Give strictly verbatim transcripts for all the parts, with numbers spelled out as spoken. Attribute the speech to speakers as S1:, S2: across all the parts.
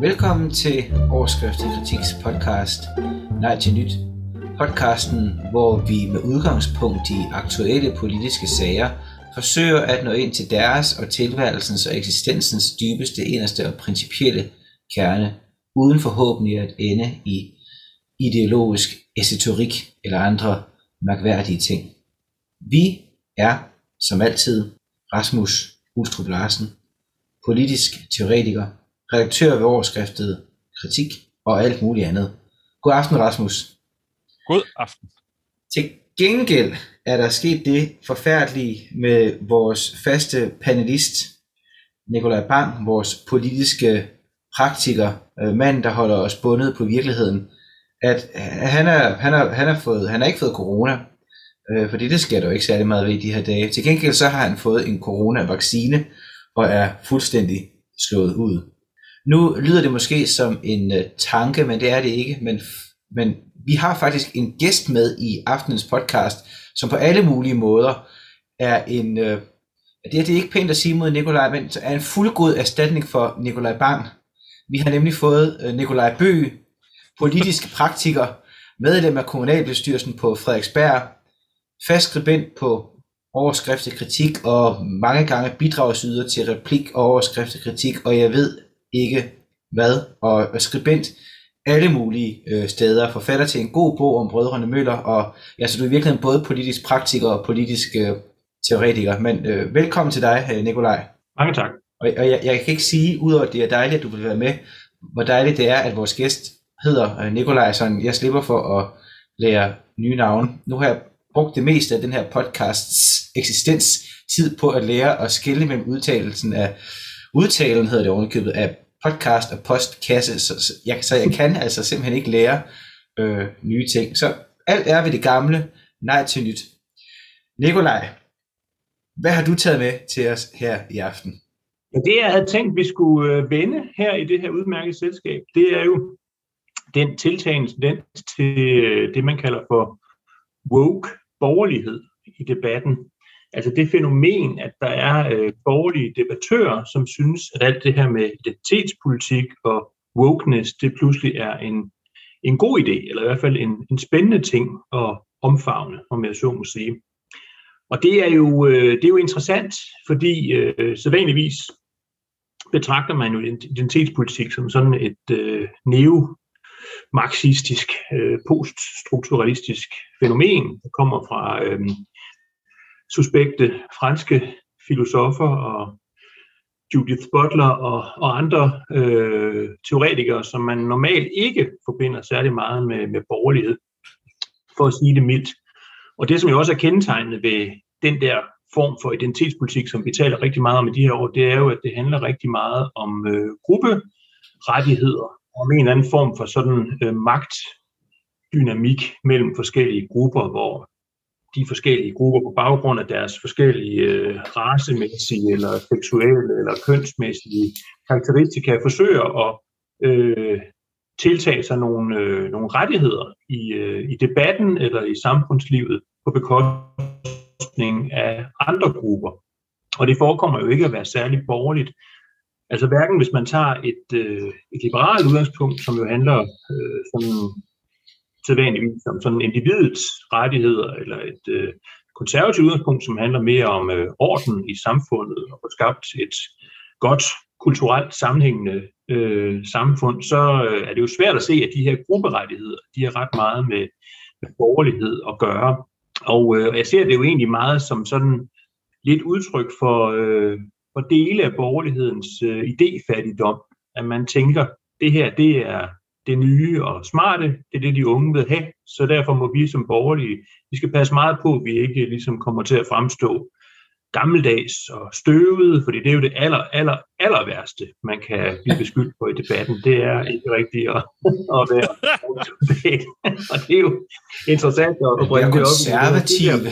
S1: Velkommen til Overskrift til Kritiks podcast Nej til Nyt. Podcasten, hvor vi med udgangspunkt i aktuelle politiske sager forsøger at nå ind til deres og tilværelsens og eksistensens dybeste, inderste og principielle kerne, uden forhåbentlig at ende i ideologisk esoterik eller andre mærkværdige ting. Vi er, som altid, Rasmus Ulstrup Larsen, politisk teoretiker, redaktør ved Overskriftet Kritik og alt muligt andet. God aften, Rasmus.
S2: God aften.
S1: Til gengæld er der sket det forfærdelige med vores faste panelist, Nikolaj Bang, vores politiske praktiker, mand, der holder os bundet på virkeligheden, at han er, han er, han er, fået, han har ikke fået corona, øh, fordi det sker der jo ikke særlig meget ved i de her dage. Til gengæld så har han fået en coronavaccine og er fuldstændig slået ud. Nu lyder det måske som en uh, tanke, men det er det ikke. Men, men vi har faktisk en gæst med i aftenens podcast, som på alle mulige måder er en, uh, det er det ikke pænt at sige mod Nikolaj, men er en fuldgod erstatning for Nikolaj Bang. Vi har nemlig fået uh, Nikolaj Bøgh, politisk praktiker, medlem af kommunalbestyrelsen på Frederiksberg, fast skribent på Overskriftet Kritik og mange gange bidragsyder til replik og Overskriftet Kritik, og jeg ved ikke hvad, og skribent alle mulige øh, steder, forfatter til en god bog om brødrene Møller, og ja, så du er virkelig både politisk praktiker og politisk øh, teoretiker, men øh, velkommen til dig, Nikolaj.
S2: Mange tak.
S1: Og, og jeg, jeg kan ikke sige, udover at det er dejligt, at du vil være med, hvor dejligt det er, at vores gæst hedder øh, Nikolaj, så jeg slipper for at lære nye navne. Nu har jeg brugt det meste af den her podcasts eksistens tid på at lære at skelne mellem udtalelsen af udtalen, hedder det ovenikøbet, af podcast og postkasse, så, så, jeg, så jeg kan altså simpelthen ikke lære øh, nye ting. Så alt er ved det gamle, nej til nyt. Nikolaj, hvad har du taget med til os her i aften?
S2: Ja, det jeg havde tænkt, vi skulle øh, vende her i det her udmærkede selskab, det er jo den tiltagende tendens til øh, det, man kalder for woke borgerlighed i debatten. Altså det fænomen, at der er øh, borgerlige debattører, som synes, at alt det her med identitetspolitik og wokeness, det pludselig er en, en god idé, eller i hvert fald en, en spændende ting at omfavne, om jeg så må sige. Og det er jo, øh, det er jo interessant, fordi øh, sædvanligvis betragter man jo identitetspolitik som sådan et øh, neo-marxistisk, øh, poststrukturalistisk fænomen, der kommer fra øh, suspekte franske filosofer og Judith Butler og, og andre øh, teoretikere, som man normalt ikke forbinder særlig meget med, med borgerlighed, for at sige det mildt. Og det, som jo også er kendetegnet ved den der form for identitetspolitik, som vi taler rigtig meget om i de her år, det er jo, at det handler rigtig meget om øh, grupperettigheder, om en eller anden form for sådan øh, magtdynamik mellem forskellige grupper, hvor de forskellige grupper på baggrund af deres forskellige øh, racemæssige eller seksuelle eller kønsmæssige karakteristika forsøger at øh, tiltage sig nogle, øh, nogle rettigheder i, øh, i debatten eller i samfundslivet på bekostning af andre grupper. Og det forekommer jo ikke at være særlig borgerligt. Altså hverken hvis man tager et, øh, et liberalt udgangspunkt, som jo handler øh, sådan sædvanligvis om sådan individets rettigheder, eller et øh, konservativt udgangspunkt, som handler mere om øh, orden i samfundet og få skabt et godt kulturelt sammenhængende øh, samfund, så øh, er det jo svært at se, at de her grupperettigheder, de har ret meget med, med borgerlighed at gøre. Og øh, jeg ser det jo egentlig meget som sådan lidt udtryk for, øh, for dele af borgerlighedens øh, idéfattigdom, at man tænker, det her, det er det nye og smarte, det er det, de unge vil have, så derfor må vi som borgerlige, vi skal passe meget på, at vi ikke ligesom kommer til at fremstå gammeldags og støvede, fordi det er jo det aller, aller, aller værste, man kan blive beskyldt på i debatten. Det er ikke rigtigt at, at være up-to-date. Og det er jo interessant at bringe det op.
S1: Konservative.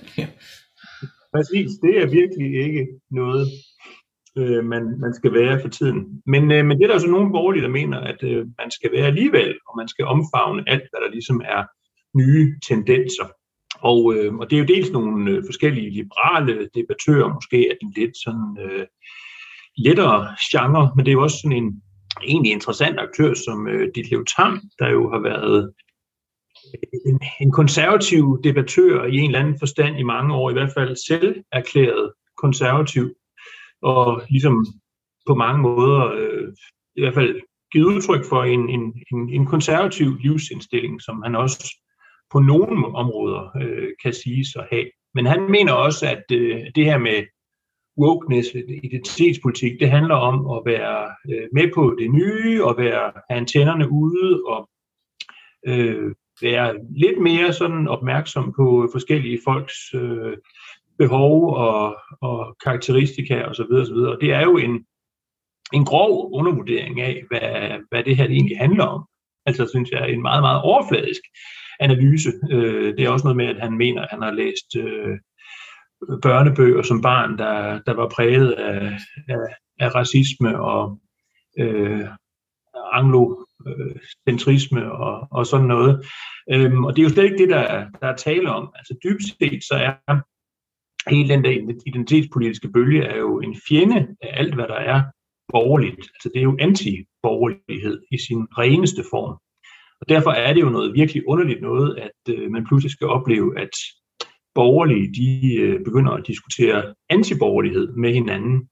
S2: Præcis, det er virkelig ikke noget, øh, man, man skal være for tiden. Men, øh, men det er der jo så nogle borgerlige, der mener, at øh, man skal være alligevel, og man skal omfavne alt, hvad der ligesom er nye tendenser. Og, øh, og det er jo dels nogle øh, forskellige liberale debattører, måske er den lidt sådan øh, lettere genre, men det er jo også sådan en, egentlig interessant aktør som øh, Ditlev Tamm, der jo har været en, en konservativ debattør i en eller anden forstand i mange år, i hvert fald selv erklæret konservativ, og ligesom på mange måder øh, i hvert fald givet udtryk for en, en, en, en konservativ livsindstilling, som han også på nogle områder øh, kan siges at have. Men han mener også, at øh, det her med wokeness, identitetspolitik, det handler om at være øh, med på det nye, og være, have antennerne ude, og øh, være lidt mere sådan opmærksom på forskellige folks øh, behov og, og karakteristika osv. osv. Og det er jo en, en grov undervurdering af, hvad, hvad det her egentlig handler om. Altså synes jeg en meget, meget overfladisk analyse. Øh, det er også noget med, at han mener, at han har læst øh, børnebøger som barn, der, der var præget af, af, af racisme og øh, anglocentrisme og, og sådan noget. Øhm, og det er jo slet ikke det, der, der er tale om. Altså dybest set så er hele den der identitetspolitiske bølge er jo en fjende af alt, hvad der er borgerligt. Altså det er jo anti-borgerlighed i sin reneste form. Og derfor er det jo noget virkelig underligt noget, at øh, man pludselig skal opleve, at borgerlige de øh, begynder at diskutere antiborgerlighed med hinanden.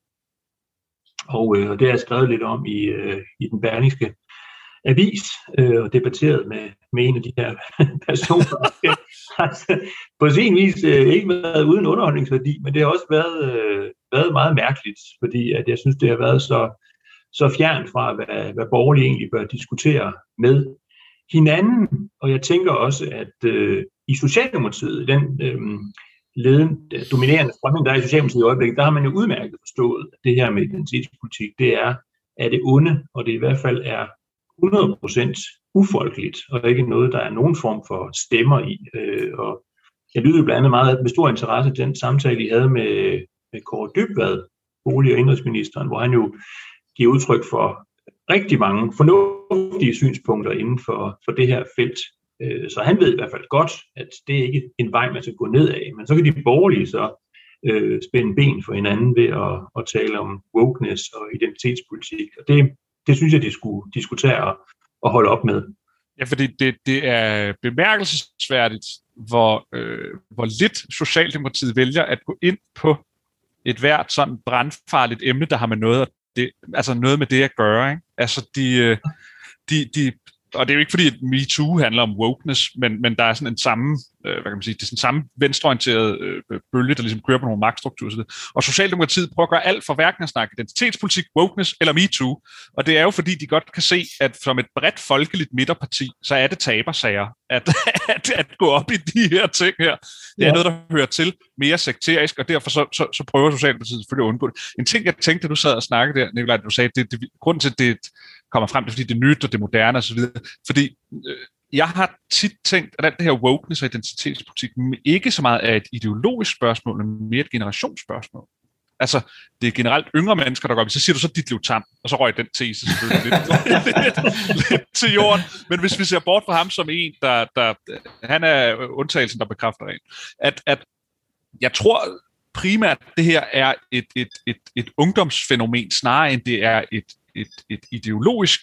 S2: Og, øh, og det er jeg skrevet lidt om i, øh, i den Berlingske Avis, øh, og debatteret med, med en af de her personer. Altså, på sin vis øh, ikke været uden underholdningsværdi, men det har også været, øh, været meget mærkeligt, fordi at jeg synes, det har været så, så fjernt fra, hvad, hvad borgerlige egentlig bør diskutere med hinanden. Og jeg tænker også, at øh, i Socialdemokratiet, den øh, ledende, dominerende strømning, der er i Socialdemokratiet i øjeblikket, der har man jo udmærket forstået, at det her med identitetspolitik, det er, er det onde, og det i hvert fald er hundrede procent ufolkeligt, og ikke noget, der er nogen form for stemmer i. Øh, og jeg lyttede blandt andet meget med stor interesse til den samtale, I havde med, med Kaare Dybvad, bolig- og indenrigsministeren, hvor han jo giver udtryk for rigtig mange fornuftige synspunkter inden for, for det her felt. Øh, så han ved i hvert fald godt, at det er ikke en vej, man skal gå ned af. Men så kan de borgerlige så øh, spænde ben for hinanden ved at, at tale om wokeness og identitetspolitik. Og det Det synes jeg, de skulle diskutere og, og holde op med.
S3: Ja, fordi det, det er bemærkelsesværdigt, hvor, øh, hvor lidt Socialdemokratiet vælger at gå ind på et hvert sådan brandfarligt emne, der har med noget, det, altså noget med det at gøre. Ikke? Altså de, de, de, og det er jo ikke fordi, at MeToo handler om wokeness, men, men der er sådan en samme, øh, hvad kan man sige, det er sådan en samme venstreorienteret øh, bølge, der ligesom kører på nogle magtstrukturer. Og Socialdemokratiet prøver at gøre alt for hverken at snakke identitetspolitik, wokeness eller MeToo. Og det er jo fordi, de godt kan se, at som et bredt folkeligt midterparti, så er det tabersager at, at, at gå op i de her ting her. Det er ja. noget, der hører til mere sekterisk, og derfor så, så, så prøver Socialdemokratiet selvfølgelig at undgå det. En ting, jeg tænkte, da du sad og snakkede der, Nikolaj, du sagde, det, det, grunden til, det kommer frem, det er fordi, det er nyt, og det er moderne osv. Fordi øh, jeg har tit tænkt, at alt det her wokeness og identitetspolitik ikke så meget er et ideologisk spørgsmål, men mere et generationsspørgsmål. Altså, det er generelt yngre mennesker, der går op. Så siger du så Ditlev Tamm, og så røg den tese selvfølgelig lidt, lidt, lidt til jorden. Men hvis vi ser bort fra ham som en, der, der han er undtagelsen, der bekræfter rent, at, at jeg tror primært, det her er et, et, et, et ungdomsfænomen, snarere end det er et, et, et ideologisk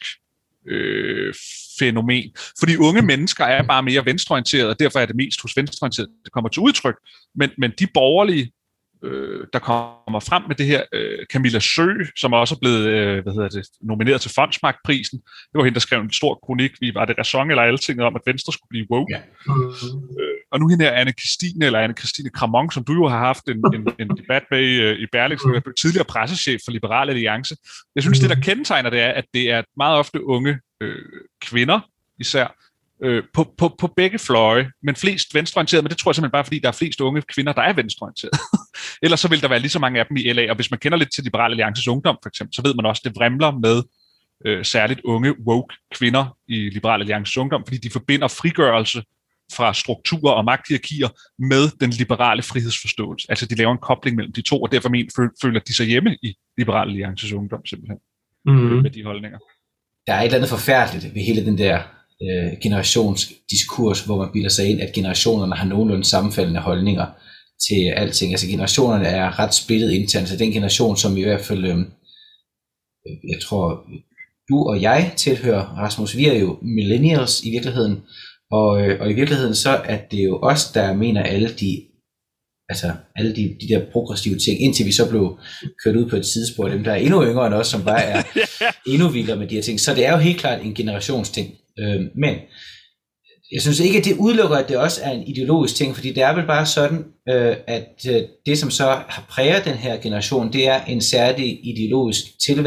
S3: øh, fænomen. Fordi unge mennesker er bare mere venstreorienterede, og derfor er det mest hos venstreorienterede, det kommer til udtryk. Men, men de borgerlige, øh, der kommer frem med det her, øh, Camilla Søe, som også er blevet øh, hvad hedder det, nomineret til Fondsmarkprisen. Det var hende, der skrev en stor kronik, vi var det ræson eller alting om, at Venstre skulle blive woke. Ja. Øh, og nu hende her Anne Christine, eller Anne Christine Kramon, som du jo har haft en, en, en debat med i, i Berlingske, som er tidligere pressechef for Liberal Alliance. Jeg synes, det der kendetegner det er, at det er meget ofte unge øh, kvinder, især, øh, på, på, på begge fløje, men flest venstreorienterede, men det tror jeg simpelthen bare, fordi der er flest unge kvinder, der er venstreorienterede. Ellers så vil der være lige så mange af dem i L A, og hvis man kender lidt til Liberal Alliances ungdom, for eksempel, så ved man også, at det vrimler med øh, særligt unge woke kvinder i Liberal Alliances ungdom, fordi de forbinder frigørelse fra strukturer og magthierarkier med den liberale frihedsforståelse. Altså de laver en kobling mellem de to, og derfor men, føler de sig hjemme i Liberal Alliances ungdom simpelthen, mm-hmm. med de holdninger.
S1: Der er et eller andet forfærdeligt ved hele den der øh, generationsdiskurs, hvor man bilder sig ind, at generationerne har nogenlunde sammenfaldende holdninger til alting. Altså generationerne er ret splittet internt, så den generation, som i hvert fald, øh, jeg tror, du og jeg tilhører, Rasmus, vi er jo millennials i virkeligheden, og, øh, og i virkeligheden så er det jo os, der mener alle de, altså alle de, de der progressive ting, indtil vi så blev kørt ud på et sidespor, dem der er endnu yngre end os, som bare er endnu vildere med de her ting. Så det er jo helt klart en generationsting. Øh, men jeg synes ikke, at det udelukker, at det også er en ideologisk ting, fordi det er vel bare sådan, øh, at øh, det, som så har præget den her generation, det er en særlig ideologisk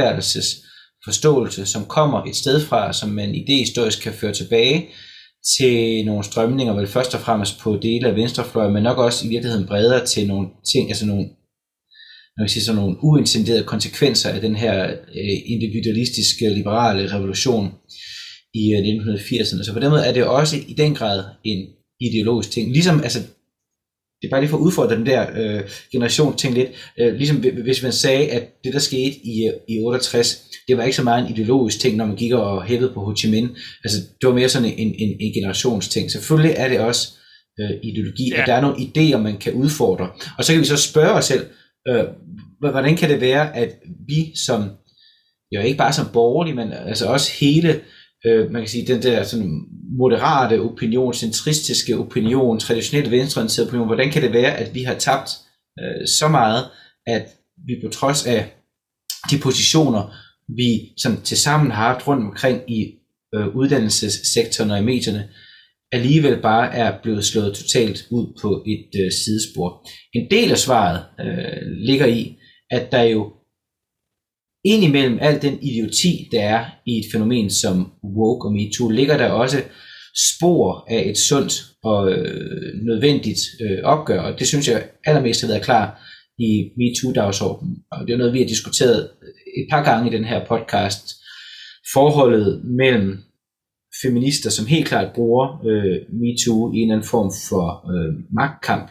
S1: tilværelsesforståelse, som kommer et sted fra, som man idehistorisk kan føre tilbage til nogle strømninger, vel først og fremmest på dele af venstrefløjen, men nok også i virkeligheden bredere til nogle ting, altså nogle, når jeg siger, sådan nogle uintenderede konsekvenser af den her øh, individualistiske liberale revolution i nitten firserne. Så på den måde er det også i den grad en ideologisk ting. Ligesom, altså, det er bare lige for at udfordre den der øh, generation ting lidt, øh, ligesom hvis man sagde, at det der skete i, i otteogtres, det var ikke så meget en ideologisk ting, når man gik og hævede på Ho Chi Minh. Altså, det var mere sådan en, en, en generationsting. Selvfølgelig er det også øh, ideologi, ja. At der er nogle idéer, man kan udfordre. Og så kan vi så spørge os selv, øh, hvordan kan det være, at vi som, jo ikke bare som borgerlige, men altså også hele, øh, man kan sige, den der sådan moderate opinion, centristiske opinion, traditionelt venstreorienterede opinion, hvordan kan det være, at vi har tabt øh, så meget, at vi på trods af de positioner, vi sådan tilsammen har haft rundt omkring i øh, uddannelsessektoren og i medierne, alligevel bare er blevet slået totalt ud på et øh, sidespor. En del af svaret øh, ligger i, at der jo indimellem al den idioti, der er i et fænomen som woke og MeToo, ligger der også spor af et sundt og øh, nødvendigt øh, opgør, og det synes jeg allermest har været klar i MeToo-dagsordenen, og det er noget, vi har diskuteret et par gange i den her podcast, forholdet mellem feminister, som helt klart bruger øh, MeToo i en eller anden form for øh, magtkamp,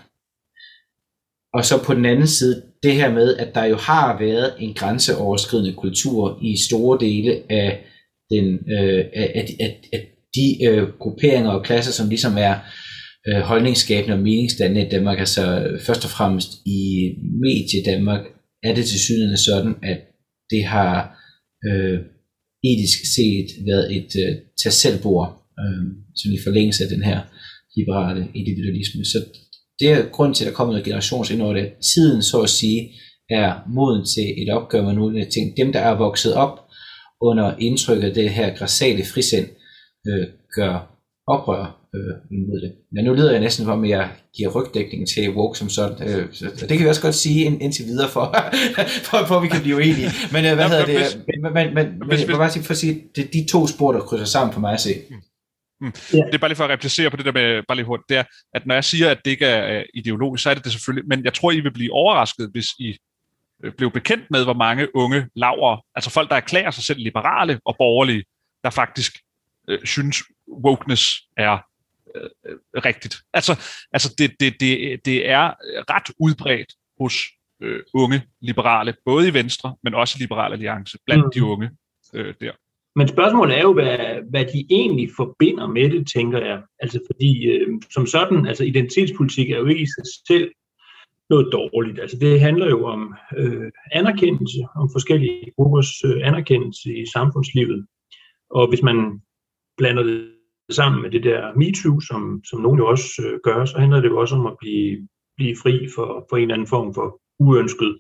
S1: og så på den anden side det her med, at der jo har været en grænseoverskridende kultur i store dele af, den, øh, af, af, af de øh, grupperinger og klasser, som ligesom er øh, holdningsskabende og meningsdannende i Danmark. Altså først og fremmest i medie Danmark er det tilsyneladende sådan, at det har øh, etisk set været et øh, tag selvbord, øh, som i forlængelse af den her liberale individualisme. Så det er grund til, at der kommer noget generationsindhold, at tiden, så at sige, er moden til et opgør med nogle af ting. Dem, der er vokset op under indtrykket af det her grassale frisind, øh, gør oprør øh, imod det. Men nu lyder jeg næsten som om, jeg giver rygdækning til woke som sådan. Øh, så det kan vi også godt sige ind, indtil videre, for, for, for at vi kan blive uenige. Men øh, hvad hedder det? Men, men, men, men jeg vil bare sige, for at sige, det er de to spor, der krydser sammen for mig at se.
S3: Mm. Ja. Det er bare lige for at replicere på det der med, bare lige hurtigt, det er, at når jeg siger, at det ikke er ideologisk, så er det det selvfølgelig, men jeg tror, I vil blive overrasket, hvis I blev bekendt med, hvor mange unge laver, altså folk, der erklærer sig selv liberale og borgerlige, der faktisk øh, synes, wokeness er øh, rigtigt. Altså, altså det, det, det, det er ret udbredt hos øh, unge liberale, både i Venstre, men også i Liberal Alliance, blandt mm. de unge øh, der.
S2: Men spørgsmålet er jo, hvad, hvad de egentlig forbinder med det, tænker jeg. Altså fordi, øh, som sådan, altså identitetspolitik er jo ikke i sig selv noget dårligt. Altså det handler jo om øh, anerkendelse, om forskellige gruppers øh, anerkendelse i samfundslivet. Og hvis man blander det sammen med det der MeToo, som, som nogen jo også øh, gør, så handler det jo også om at blive, blive fri for, for en eller anden form for uønsket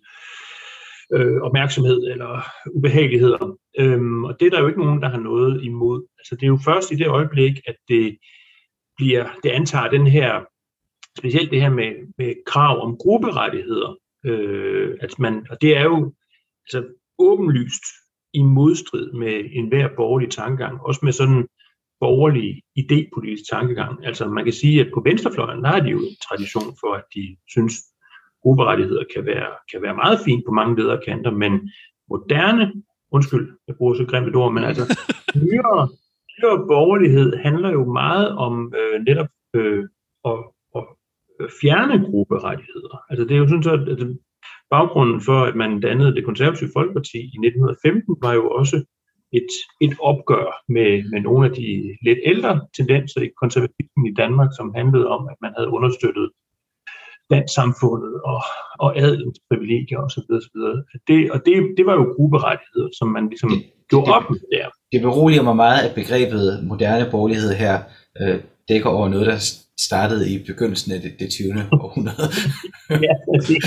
S2: øh, opmærksomhed eller ubehageligheder. Øhm, og det er der jo ikke nogen, der har noget imod. Altså det er jo først i det øjeblik, at det bliver, det antager den her, specielt det her med, med krav om grupperettigheder. Øh, at man, og det er jo altså, åbenlyst i modstrid med enhver borgerlig tankegang, også med sådan en borgerlig idépolitisk tankegang. Altså man kan sige, at på venstrefløjen, der har de jo en tradition for, at de synes, grupperettigheder kan være, kan være meget fint på mange ledere kanter, men moderne, undskyld, jeg bruger så grimt et ord, men altså nyere, nyere borgerlighed handler jo meget om øh, netop øh, at, at fjerne grupperettigheder. Altså det er jo sådan så, at baggrunden for, at man dannede det konservative Folkeparti i nitten femten, var jo også et, et opgør med, med nogle af de lidt ældre tendenser i konservatismen i Danmark, som handlede om, at man havde understøttet dansksamfundet og, og adelens privilegier osv. osv. Det, og det, det var jo grupperettigheder, som man ligesom gjorde op med der.
S1: det beroliger mig meget, at begrebet moderne borgerlighed her øh, dækker over noget, der startede i begyndelsen af det, det tyvende århundrede.
S2: Ja, præcis.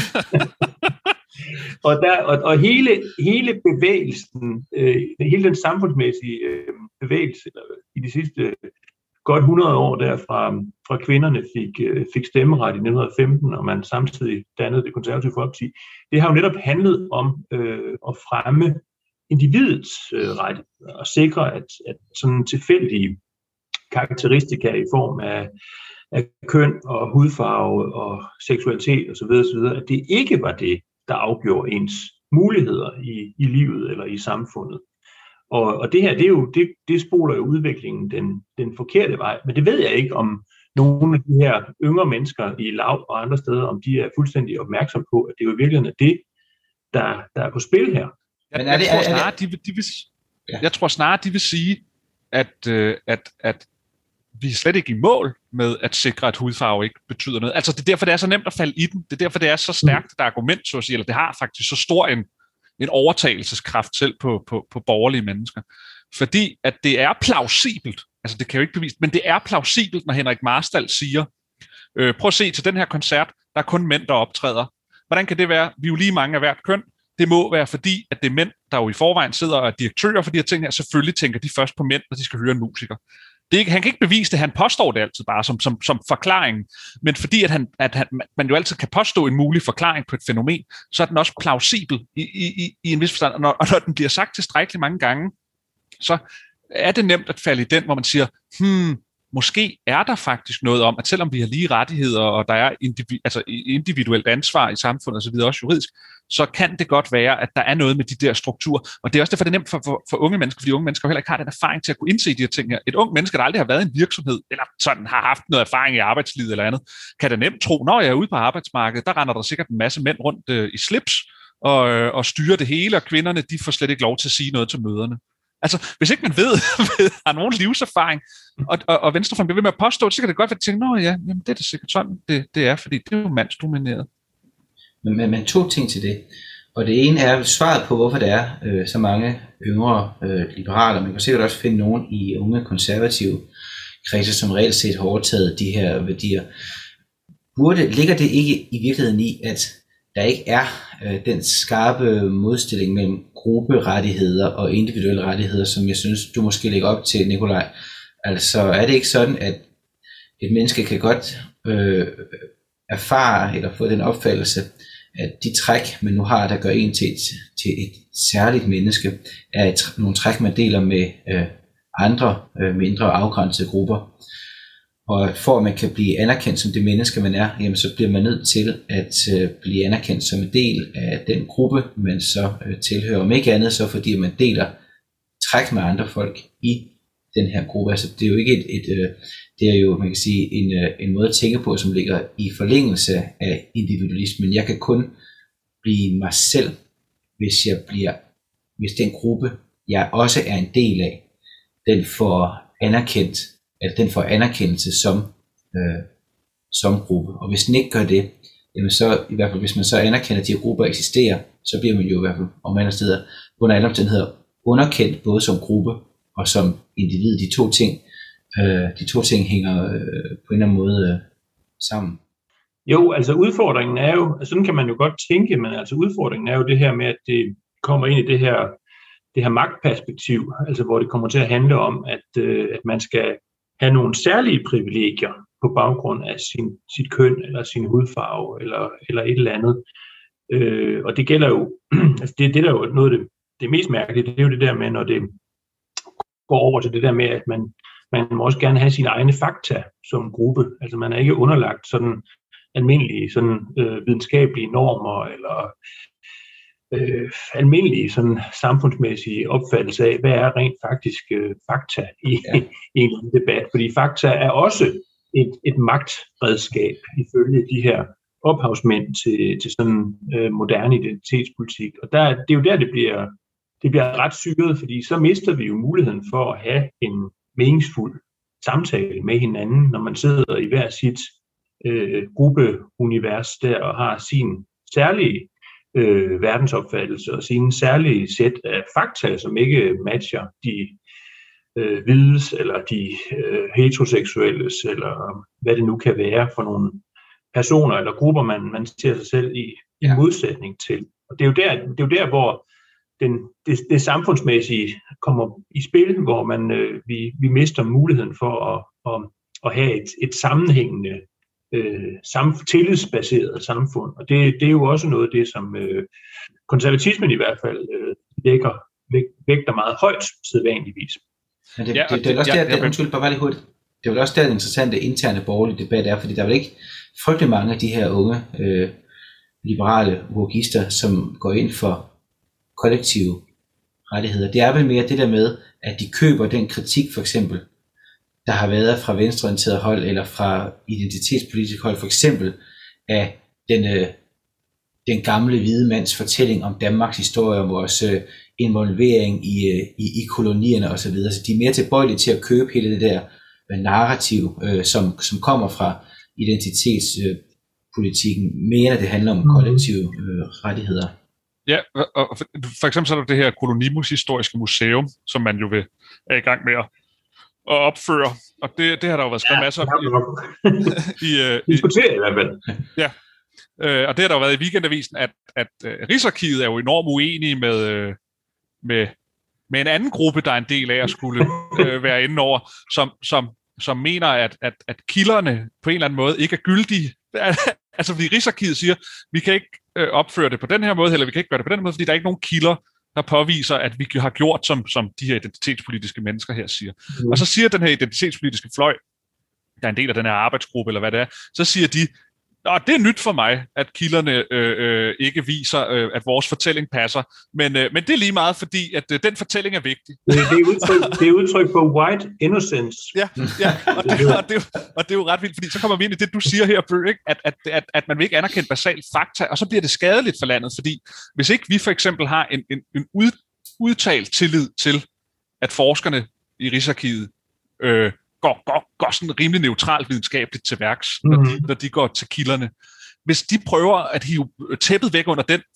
S2: og, der, og, og hele, hele bevægelsen, øh, hele den samfundsmæssige øh, bevægelse i de sidste godt hundrede år der fra, fra kvinderne fik, øh, fik stemmeret i nitten femten, og man samtidig dannede det konservative folkeparti, det har jo netop handlet om øh, at fremme individets øh, ret og sikre, at, at sådan tilfældige karakteristika i form af, af køn og hudfarve og seksualitet osv., osv., at det ikke var det, der afgjorde ens muligheder i, i livet eller i samfundet. Og, og det her, det, er jo, det, det spoler jo udviklingen den, den forkerte vej. Men det ved jeg ikke, om nogle af de her yngre mennesker i Lav og andre steder, om de er fuldstændig opmærksom på, at det jo i virkeligheden er det, der, der er på spil her.
S3: Jeg, jeg, tror, snarere, de vil, de vil, jeg tror snarere, de vil sige, at, øh, at, at vi er slet ikke i mål med at sikre, at hudfarve ikke betyder noget. Altså det er derfor, det er så nemt at falde i den. Det er derfor, det er så stærkt et argument, så at sige, eller det har faktisk så stor en, en overtagelseskraft selv på, på, på borgerlige mennesker. Fordi at det er plausibelt, altså det kan jo ikke bevise, men det er plausibelt, når Henrik Marstal siger, øh, prøv at se til den her koncert, der er kun mænd, der optræder. Hvordan kan det være? Vi er jo lige mange af hvert køn. Det må være fordi, at det er mænd, der jo i forvejen sidder og er direktører for de her ting her, selvfølgelig tænker de først på mænd, når de skal høre en musiker. Det er ikke, han kan ikke bevise det, han påstår det altid bare som, som, som forklaring, men fordi at, han, at han, man jo altid kan påstå en mulig forklaring på et fænomen, så er den også plausibel i, i, i en vis forstand, og når, og når den bliver sagt tilstrækkeligt mange gange, så er det nemt at falde i den, hvor man siger, hmm, måske er der faktisk noget om, at selvom vi har lige rettigheder, og der er individ, altså individuelt ansvar i samfundet osv., også juridisk, så kan det godt være, at der er noget med de der strukturer. Og det er også derfor, det er nemt for, for, for unge mennesker, fordi unge mennesker heller ikke har den erfaring til at kunne indse de her ting her. Et ung menneske, der aldrig har været i en virksomhed, eller sådan har haft noget erfaring i arbejdslivet eller andet, kan da nemt tro, når jeg er ude på arbejdsmarkedet, der render der sikkert en masse mænd rundt øh, i slips og, øh, og styrer det hele, og kvinderne, de får slet ikke lov til at sige noget til møderne. Altså, hvis ikke man ved, ved har nogen livserfaring, og, og, og venstrefløjen bliver ved med at påstå, så kan det godt være, at de tænker, nå ja, jamen, det er det sikkert sådan, det, det er, fordi det er jo mandsdomineret.
S1: Men, men, men to ting til det. Og det ene er svaret på, hvorfor der er øh, så mange yngre øh, liberaler. Man kan sikkert også finde nogen i unge konservative kredse, som reelt set har overtaget de her værdier. Burde, ligger det ikke i virkeligheden i, at der ikke er øh, den skarpe modstilling mellem grupperettigheder og individuelle rettigheder, som jeg synes, du måske lægger op til, Nikolaj? Altså er det ikke sådan, at et menneske kan godt øh, erfare eller få den opfattelse, at de træk, man nu har, der gør en til et, til et særligt menneske, er et, nogle træk, man deler med øh, andre øh, mindre afgrænsede grupper. Og for at man kan blive anerkendt som det menneske, man er, jamen, så bliver man nødt til at øh, blive anerkendt som en del af den gruppe, man så øh, tilhører. Om ikke andet, så fordi man deler træk med andre folk i den her gruppe. Altså, det er jo ikke et, et øh, det er jo, man kan sige, en, øh, en måde at tænke på, som ligger i forlængelse af individualismen. Jeg kan kun blive mig selv, hvis jeg bliver, hvis den gruppe, jeg også er en del af, den får anerkendt, at den får anerkendelse som, øh, som gruppe. Og hvis den ikke gør det, jamen så, i hvert fald hvis man så anerkender, at de her grupper eksisterer, så bliver man jo i hvert fald om andre steder under alle omstændigheder underkendt, både som gruppe og som individ. De to ting, øh, de to ting hænger øh, på en eller anden måde øh, sammen.
S2: Jo, altså udfordringen er jo, sådan kan man jo godt tænke, men altså udfordringen er jo det her med, at det kommer ind i det her, det her magtperspektiv, altså hvor det kommer til at handle om, at, øh, at man skal have nogle særlige privilegier på baggrund af sin, sit køn, eller sin hudfarve, eller, eller et eller andet. Øh, og det gælder jo, altså det, det der er jo noget af det, det mest mærkelige, det er jo det der med, når det går over til det der med, at man, man må også gerne have sine egne fakta som gruppe. Altså man er ikke underlagt sådan almindelige sådan, øh, videnskabelige normer, eller øh, almindelige sådan, samfundsmæssige opfattelse af, hvad er rent faktisk øh, fakta i, ja. i en debat. Fordi fakta er også et, et magtredskab ifølge de her ophavsmænd til, til sådan øh, moderne identitetspolitik. Og der, det er jo der, det bliver, det bliver ret syret, fordi så mister vi jo muligheden for at have en meningsfuld samtale med hinanden, når man sidder i hver sit øh, gruppeunivers der og har sin særlige øh, verdensopfattelse og sine særlige sæt af fakta, som ikke matcher de øh, hvides, eller de øh, heteroseksuelles, eller hvad det nu kan være for nogle personer eller grupper, man, man ser sig selv i, i ja. modsætning til. Og det er jo der, det er jo der hvor den, det, det samfundsmæssige kommer i spil, hvor man, øh, vi, vi mister muligheden for at, at, at have et, et sammenhængende, øh, sam, tillidsbaseret samfund. Og det, det er jo også noget af det, som øh, konservatismen i hvert fald øh, vækker, væk, vægter meget højt, sædvanligvis.
S1: Men det, ja, det, det, det er også ja, der, det, undskyld, bare lige hurtigt. Det er vel også der, den interessante interne borgerlige debat er, fordi der er vel ikke frygtelig mange af de her unge øh, liberale wokister, som går ind for kollektive rettigheder. Det er vel mere det der med, at de køber den kritik, for eksempel, der har været fra venstreorienteret hold, eller fra identitetspolitisk hold, for eksempel af den, øh, den gamle hvide mands fortælling om Danmarks historie, om vores øh, involvering i, øh, i, i kolonierne osv. Så de er mere tilbøjelige til at købe hele det der øh, narrativ, øh, som, som kommer fra identitetspolitikken, øh, mere end det handler om kollektive øh, rettigheder.
S3: Ja, og for eksempel så er der det her kolonimushistoriske museum, som man jo vil er i gang med at, at opføre, og det, det har der jo været skrevet ja, masser af i, i, i,
S2: diskutere i hvert fald.
S3: Ja, øh, og det har der jo været i Weekendavisen, at, at uh, Rigsarkivet er jo enormt uenige med, uh, med, med en anden gruppe, der er en del af at skulle uh, være inde over, som, som, som mener, at, at, at kilderne på en eller anden måde ikke er gyldige. Altså fordi Rigsarkivet siger, vi kan ikke øh, opføre det på den her måde, eller vi kan ikke gøre det på den her måde, fordi der er ikke nogen kilder, der påviser, at vi har gjort, som, som de her identitetspolitiske mennesker her siger. Mm. Og så siger den her identitetspolitiske fløj, der er en del af den her arbejdsgruppe, eller hvad det er, så siger de, Nå, det er nyt for mig, at kilderne øh, øh, ikke viser, øh, at vores fortælling passer, men, øh, men det er lige meget, fordi at øh, den fortælling er vigtig.
S2: Det er udtryk, det er udtryk for white innocence.
S3: Ja, ja og, det, og, det, og det er jo ret vildt, fordi så kommer vi ind i det, du siger her, Bøh, ikke? At, at, at, at man vil ikke anerkende basalt fakta, og så bliver det skadeligt for landet, fordi hvis ikke vi for eksempel har en, en, en ud, udtalt tillid til, at forskerne i Rigsarkivet øh, Går, går, går sådan rimelig neutralt videnskabeligt til værks, når, mm-hmm. de, når de går til kilderne. Hvis de prøver at hive tæppet væk under den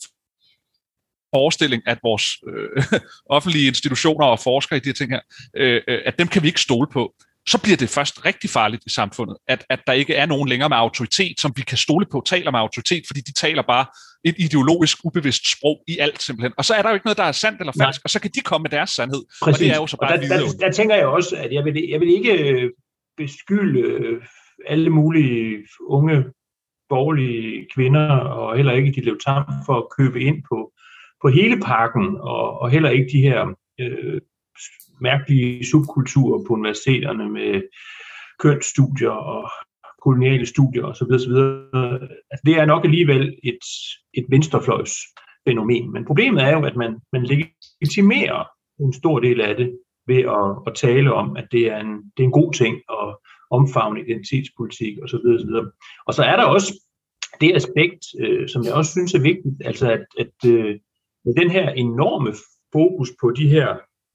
S3: forestilling, at vores øh, offentlige institutioner og forskere i de her ting her, øh, at dem kan vi ikke stole på, så bliver det først rigtig farligt i samfundet, at, at der ikke er nogen længere med autoritet, som vi kan stole på, taler med autoritet, fordi de taler bare et ideologisk ubevidst sprog i alt simpelthen. Og så er der jo ikke noget, der er sandt eller falsk, Nej. Og så kan de komme med deres sandhed. Præcis. Og det er jo så bare
S2: der, der, der, der tænker jeg også, at jeg vil, jeg vil ikke beskylde alle mulige unge borgerlige kvinder, og heller ikke de Ditlev Tamm for at købe ind på, på hele pakken, og, og heller ikke de her øh, mærkelige subkulturer på universiteterne med kønsstudier og koloniale studier osv. osv. Altså, det er nok alligevel et, et venstrefløjs fænomen. Men problemet er jo, at man, man legitimerer en stor del af det ved at, at tale om, at det er, en, det er en god ting at omfavne identitetspolitik osv. osv. Og så er der også det aspekt, øh, som jeg også synes er vigtigt, altså at, at øh, med den her enorme fokus på de her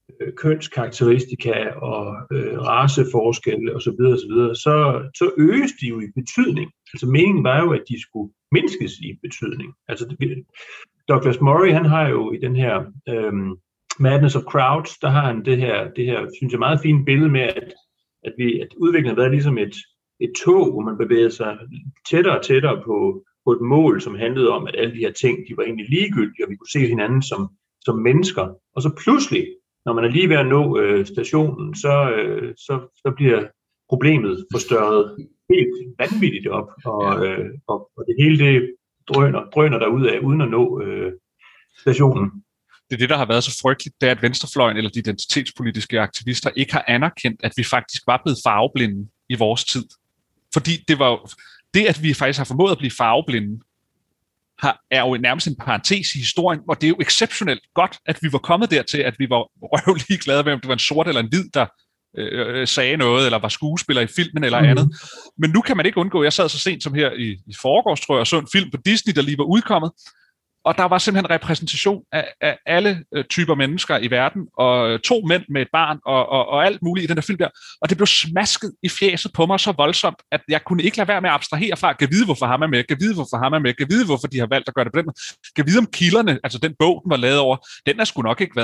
S2: kønskarakteristika og øh, raceforskelle osv. osv., så, så øges de jo i betydning. Altså meningen var jo, at de skulle mindskes i betydning. Altså Douglas Murray, han har jo i den her øhm, Madness of Crowds, der har han det her, det her synes jeg, meget fine billede med, at, at, vi, at udviklingen har været ligesom et, et tog, hvor man bevægede sig tættere og tættere på, på et mål, som handlede om, at alle de her ting, de var egentlig ligegyldige, og vi kunne se hinanden som, som mennesker. Og så pludselig, når man er lige ved at nå øh, stationen, så, øh, så, så bliver problemet forstørret helt vanvittigt op, og, øh, og, og det hele det drøner, drøner derudad, uden at nå øh, stationen.
S3: Det er det, der har været så frygteligt, det er, at venstrefløjen eller de identitetspolitiske aktivister ikke har anerkendt, at vi faktisk var blevet farveblinde i vores tid. Fordi det var jo, det, at vi faktisk har formået at blive farveblinde, har, er jo nærmest en parentes i historien, hvor det er jo exceptionelt godt, at vi var kommet dertil, at vi var røvlig glade med, om det var en sort eller en hvid, der øh, sagde noget, eller var skuespiller i filmen eller mm. andet. Men nu kan man ikke undgå, jeg sad så sent som her i, i forgårs, tror jeg, og så en film på Disney, der lige var udkommet, og der var simpelthen repræsentation af, af alle øh, typer mennesker i verden, og to mænd med et barn, og, og, og alt muligt i den der film der. Og det blev smasket i fjeset på mig så voldsomt, at jeg kunne ikke lade være med at abstrahere fra, kan vide, hvorfor ham er med, kan vide, hvorfor ham er med, kan vide, hvorfor de har valgt at gøre det på den måde, kan vide om kilderne, altså den bog, den var lavet over, den har sgu nok ikke været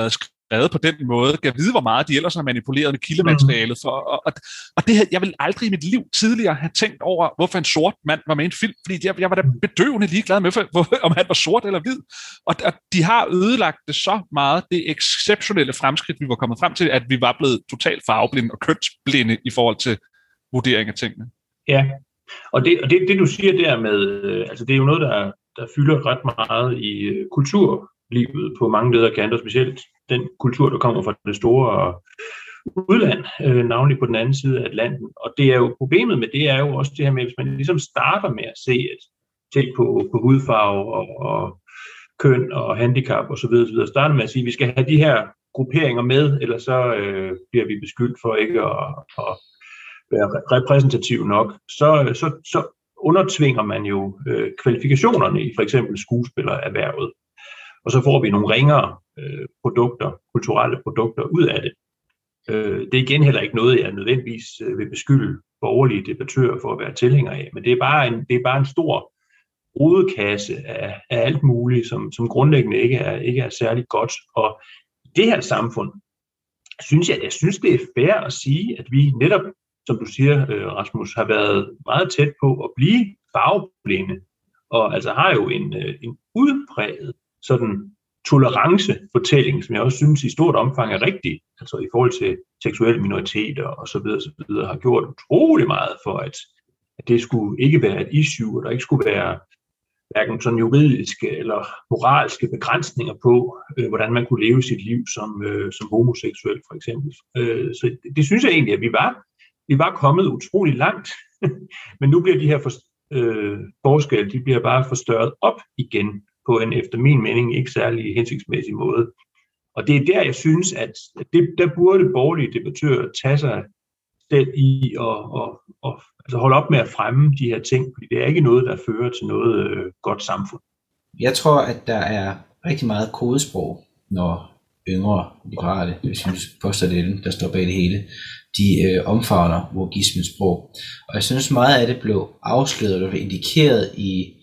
S3: skrevet på den måde, kan vide, hvor meget de ellers har manipuleret med kildematerialet. For, og, og, og det her, jeg vil aldrig i mit liv tidligere have tænkt over, hvorfor en sort mand var med i en film, fordi jeg, jeg var da bedøvende ligeglad med, for, hvor, om han var sort eller hvid. Og, og de har ødelagt det så meget, det exceptionelle fremskridt, vi var kommet frem til, at vi var blevet totalt farveblinde og kønsblinde i forhold til vurdering af tingene.
S2: Ja, og det, og det, det du siger der med, altså det er jo noget, der, der fylder ret meget i kulturlivet på mange leder kanter, specielt den kultur, der kommer fra det store udland, øh, navnlig på den anden side af Atlanten. Og det er jo problemet med det er jo også det her med, hvis man ligesom starter med at se et ting på, på hudfarve og, og køn og handicap og så videre, så videre, starter med at sige, at vi skal have de her grupperinger med, eller så øh, bliver vi beskyldt for ikke at, at være repræsentativ nok, så, så, så undertvinger man jo øh, kvalifikationerne i for eksempel skuespillererhvervet. Og så får vi nogle ringere øh, produkter, kulturelle produkter ud af det. Øh, det er igen heller ikke noget, jeg nødvendigvis øh, vil beskylde borgerlige debattører for at være tilhængere af, men det er bare en, det er bare en stor rodekasse af, af alt muligt, som, som grundlæggende ikke er, ikke er særlig godt. Og i det her samfund, synes jeg, jeg synes, det er fair at sige, at vi netop, som du siger, Rasmus, har været meget tæt på at blive farveblinde, og altså har jo en, en udpræget sådan tolerancefortælling, som jeg også synes i stort omfang er rigtig, altså i forhold til seksuelle minoriteter og så videre, så videre, har gjort utrolig meget for, at, at det skulle ikke være et issue, og der ikke skulle være hverken sådan juridiske eller moralske begrænsninger på, øh, hvordan man kunne leve sit liv som, øh, som homoseksuel, for eksempel. Øh, så det, det synes jeg egentlig, at vi var, vi var kommet utrolig langt, men nu bliver de her for, øh, forskelle, de bliver bare forstørret op igen på en, efter min mening, ikke særlig hensigtsmæssig måde. Og det er der, jeg synes, at det, der burde borgerlige debattører tage sig selv i og, og, og altså holde op med at fremme de her ting, fordi det er ikke noget, der fører til noget øh, godt samfund.
S1: Jeg tror, at der er rigtig meget kodesprog, når yngre liberale, jeg synes, poster det, der står bag det hele, de øh, omfavner wokeismens sprog. Og jeg synes, meget af det blev afsløret, eller blev indikeret i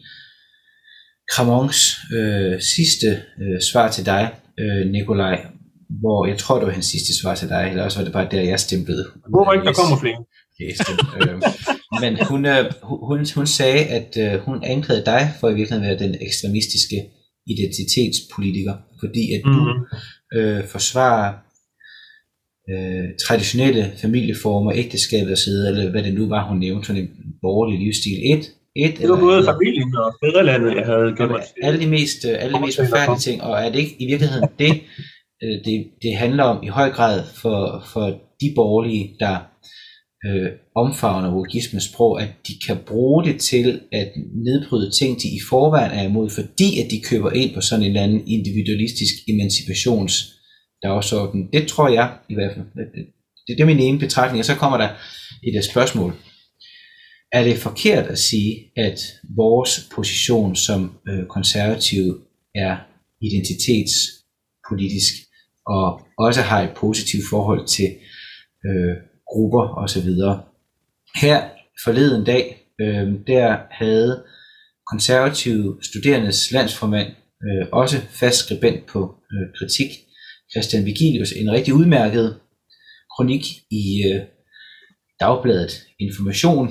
S1: Cramons øh, sidste øh, svar til dig, øh, Nikolaj, hvor jeg tror, det var hans sidste svar til dig, eller også var det bare der, jeg stemplede.
S2: Hvor ikke der kommer flere?
S1: øh, men hun, øh, hun, hun sagde, at øh, hun anklagede dig for i virkeligheden at være den ekstremistiske identitetspolitiker, fordi at du mm-hmm. øh, forsvarer øh, traditionelle familieformer, ægteskabet og så videre, eller hvad det nu var, hun nævnte, sådan en borgerlig livsstil. Et, et
S2: det var både familien og fædrelandet, jeg havde gjort.
S1: Alle de mest, alle de mest forfærdelige ting, og er det ikke i virkeligheden det, det, det handler om i høj grad for, for de borgerlige, der øh, omfavner wokeismens sprog, at de kan bruge det til at nedbryde ting, de i forvejen er imod, fordi at de køber ind på sådan en eller anden individualistisk emancipationsdagsorden. Det tror jeg i hvert fald. Det, det er min ene betragtning, og så kommer der et spørgsmål. Er det forkert at sige, at vores position som øh, konservative er identitetspolitisk, og også har et positivt forhold til øh, grupper osv.? Her forleden dag, øh, der havde konservative studerendes landsformand, øh, også fast skribent på øh, kritik, Christian Vigilius, en rigtig udmærket kronik i øh, dagbladet Information.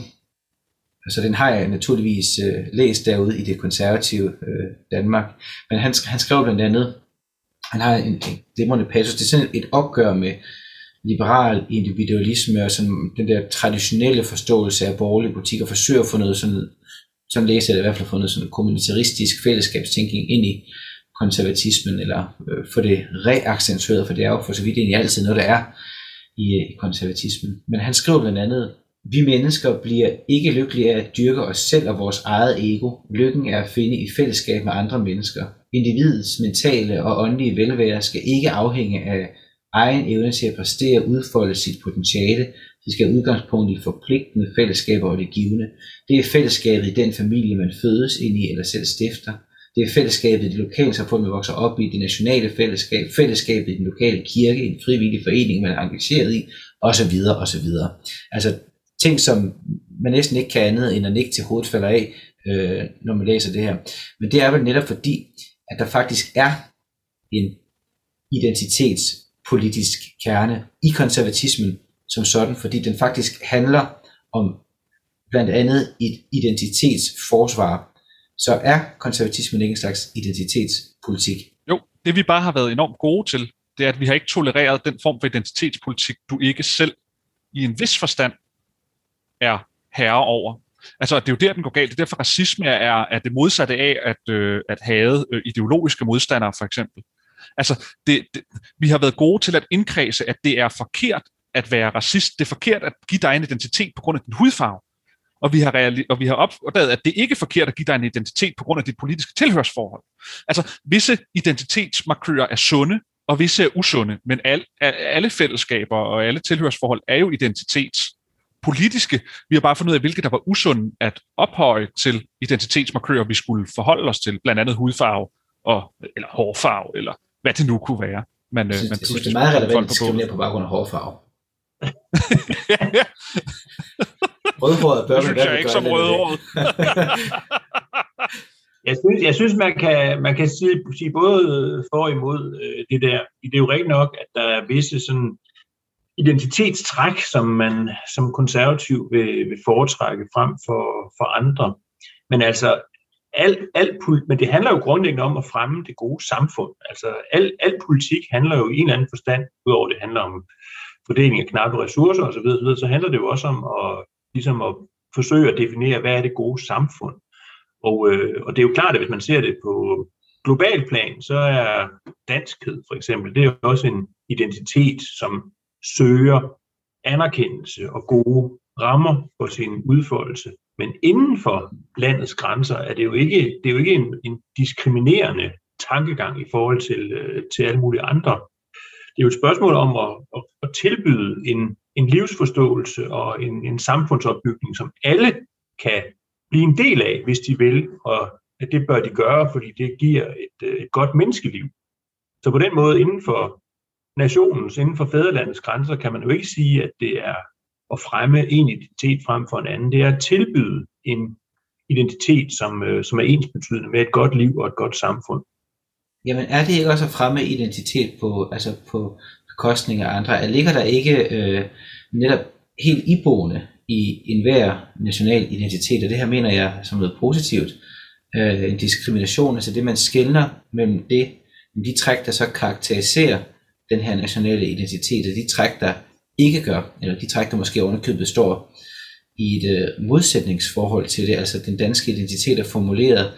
S1: Så den har jeg naturligvis øh, læst derude i det konservative øh, Danmark. Men han, han skrev blandt andet, han har en, en glimrende passus, det er sådan et opgør med liberal individualisme og sådan den der traditionelle forståelse af borgerlig politik, og forsøger at få noget sådan, sådan læser jeg i hvert fald, få noget sådan kommunitaristisk fællesskabstænking ind i konservatismen, eller øh, få det reaccentueret, for det er jo for så vidt egentlig altid noget, der er i, i konservatismen. Men han skrev blandt andet, vi mennesker bliver ikke lykkelige af at dyrke os selv og vores eget ego. Lykken er at finde i fællesskab med andre mennesker. Individets mentale og åndelige velvære skal ikke afhænge af egen evne til at præstere og udfolde sit potentiale. Det skal have udgangspunkt i forpligtende fællesskaber og det givende. Det er fællesskabet i den familie, man fødes ind i eller selv stifter. Det er fællesskabet i det lokale samfund, man vokser op i, det nationale fællesskab, fællesskabet i den lokale kirke, i en frivillig forening, man er engageret i, osv. osv. Altså ting, som man næsten ikke kan andet end at nikke til hovedet falder af, øh, når man læser det her. Men det er vel netop fordi, at der faktisk er en identitets politisk kerne i konservatismen som sådan, fordi den faktisk handler om blandt andet et identitetsforsvar. Så er konservatismen ikke en slags identitetspolitik?
S3: Jo, det vi bare har været enormt gode til, det er, at vi har ikke tolereret den form for identitetspolitik, du ikke selv i en vis forstand er herre over. Altså, det er jo der, den går galt. Det er derfor, racisme er, er det modsatte af at, øh, at hade øh, ideologiske modstandere, for eksempel. Altså, det, det, vi har været gode til at indkredse, at det er forkert at være racist. Det er forkert at give dig en identitet på grund af din hudfarve. Og vi har, reali- og vi har opdaget, at det ikke er forkert at give dig en identitet på grund af dit politiske tilhørsforhold. Altså, visse identitetsmarkører er sunde, og visse er usunde, men al, alle fællesskaber og alle tilhørsforhold er jo identitetspolitiske. Vi har bare fundet ud af, hvilke der var usunde at ophøje til identitetsmarkører, vi skulle forholde os til, blandt andet hudfarve, og, eller hårfarve, eller hvad det nu kunne være. Man,
S1: jeg synes,
S3: man
S1: jeg synes det er meget relevant at diskriminere på baggrund af hårfarve. Rødhåret bør
S3: det synes jeg ikke som rødhåret.
S2: Jeg synes, jeg synes man kan, man kan sige, sige både for og imod øh, det der. Det er jo rigtigt nok, at der er visse sådan identitetstræk, som man som konservativ vil, vil foretrække frem for, for andre. Men altså, alt, alt, men det handler jo grundlæggende om at fremme det gode samfund. Altså, al, al politik handler jo i en eller anden forstand, udover det handler om fordeling af knappe ressourcer osv., så, så handler det jo også om at, ligesom at forsøge at definere, hvad er det gode samfund. Og, øh, og det er jo klart, at hvis man ser det på global plan, så er danskhed for eksempel, det er jo også en identitet, som søger anerkendelse og gode rammer for sin udfoldelse. Men inden for landets grænser er det jo ikke, det er jo ikke en, en diskriminerende tankegang i forhold til, øh, til alle mulige andre. Det er jo et spørgsmål om at, at, at tilbyde en, en livsforståelse og en, en samfundsopbygning, som alle kan blive en del af, hvis de vil, og det bør de gøre, fordi det giver et, et godt menneskeliv. Så på den måde, inden for nationens, inden for fædrelandets grænser, kan man jo ikke sige, at det er at fremme en identitet frem for en anden. Det er at tilbyde en identitet, som, som er ensbetydende med et godt liv og et godt samfund.
S1: Jamen er det ikke også at fremme identitet på, altså på bekostning af andre? Ligger der ikke øh, netop helt iboende i enhver national identitet, og det her mener jeg som noget positivt, øh, en diskrimination, altså det man skelner mellem det, de træk, der så karakteriserer den her nationale identitet, og de træk, der ikke gør, eller de træk, der måske underkøbet står i et øh, modsætningsforhold til det, altså den danske identitet er formuleret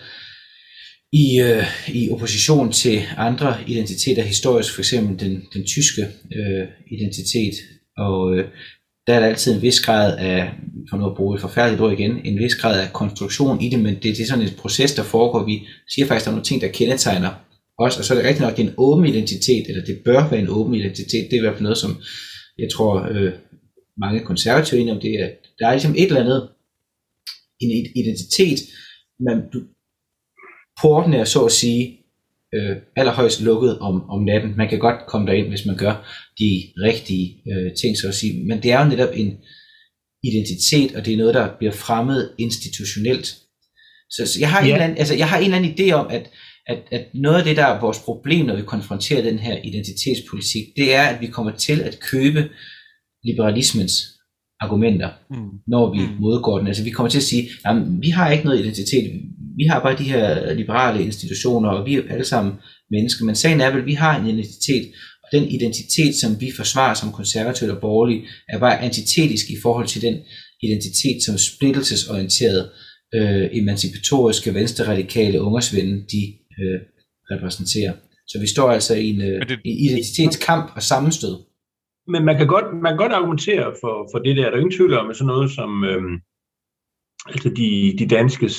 S1: i, øh, i opposition til andre identiteter historisk, for eksempel den, den tyske øh, identitet, og øh, der er der altid en vis grad af, for nu at bruge et forfærdeligt ord igen, en vis grad af konstruktion i det, men det, det er sådan et proces, der foregår. Vi siger faktisk, at der er nogle ting, der kendetegner os, og så er det rigtig nok, det er en åben identitet, eller det bør være en åben identitet. Det er i hvert fald noget, som jeg tror, øh, mange konservative er enige om, det er, der er ligesom et eller andet, en identitet, men du, porten er så at sige, øh, allerhøjst lukket om, om natten. Man kan godt komme derind, hvis man gør de rigtige øh, ting, så at sige. Men det er jo netop en identitet, og det er noget, der bliver fremmet institutionelt. Så, så jeg, har yeah. en eller anden, altså, jeg har en eller anden idé om, at, at, at noget af det, der er vores problem, når vi konfronterer den her identitetspolitik, det er, at vi kommer til at købe liberalismens argumenter, mm. når vi mm. modgår den. Altså vi kommer til at sige, jamen, vi har ikke noget identitet, vi har bare de her liberale institutioner, og vi er alle sammen mennesker, men sagen er vel, at vi har en identitet, og den identitet, som vi forsvarer som konservative og borgerlige, er bare antitetisk i forhold til den identitet, som splittelsesorienterede, øh, emancipatoriske, venstreradikale ungersvende, de øh, repræsenterer. Så vi står altså i en øh, det... identitetskamp og sammenstød.
S2: Men man kan godt, man kan godt argumentere for, for det der. Der er ingen tvivl om, at sådan noget som øh, altså de, de danskes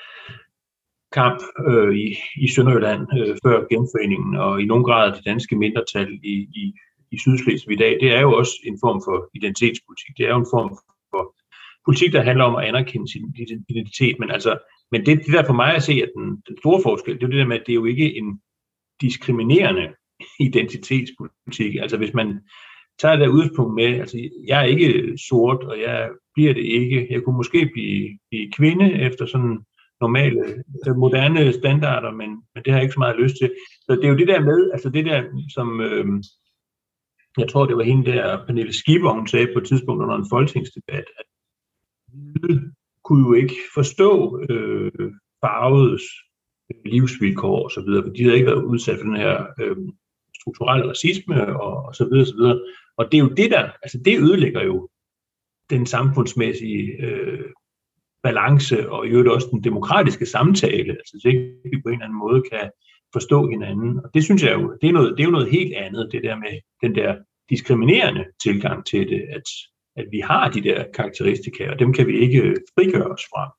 S2: kamp øh, i, i Sønderjylland øh, før genforeningen, og i nogen grad det danske mindretal i, i, i Sydslesvig i dag, det er jo også en form for identitetspolitik. Det er jo en form for politik, der handler om at anerkende sin identitet. Men, altså, men det, det der for mig at se, at den, den store forskel, det er jo det der med, at det er jo ikke en diskriminerende identitetspolitik. Altså hvis man tager det udgangspunkt med, altså jeg er ikke sort, og jeg bliver det ikke. Jeg kunne måske blive, blive kvinde efter sådan normale, moderne standarder, men, men det har jeg ikke så meget lyst til. Så det er jo det der med, altså det der, som, øh, jeg tror, det var hende der, Pernille Skipper, hun sagde på et tidspunkt under en folketingsdebat, at hvide kunne jo ikke forstå øh, farvedes livsvilkår og så videre, for de havde ikke været udsat for den her øh, strukturelle racisme og, og så videre, så videre. Og det er jo det der, altså det ødelægger jo den samfundsmæssige øh, balance og i øvrigt også den demokratiske samtale, altså så ikke vi på en eller anden måde kan forstå hinanden. Og det synes jeg jo, det er, noget, det er jo noget helt andet, det der med den der diskriminerende tilgang til det, at, at vi har de der karakteristika, og dem kan vi ikke frigøre os fra.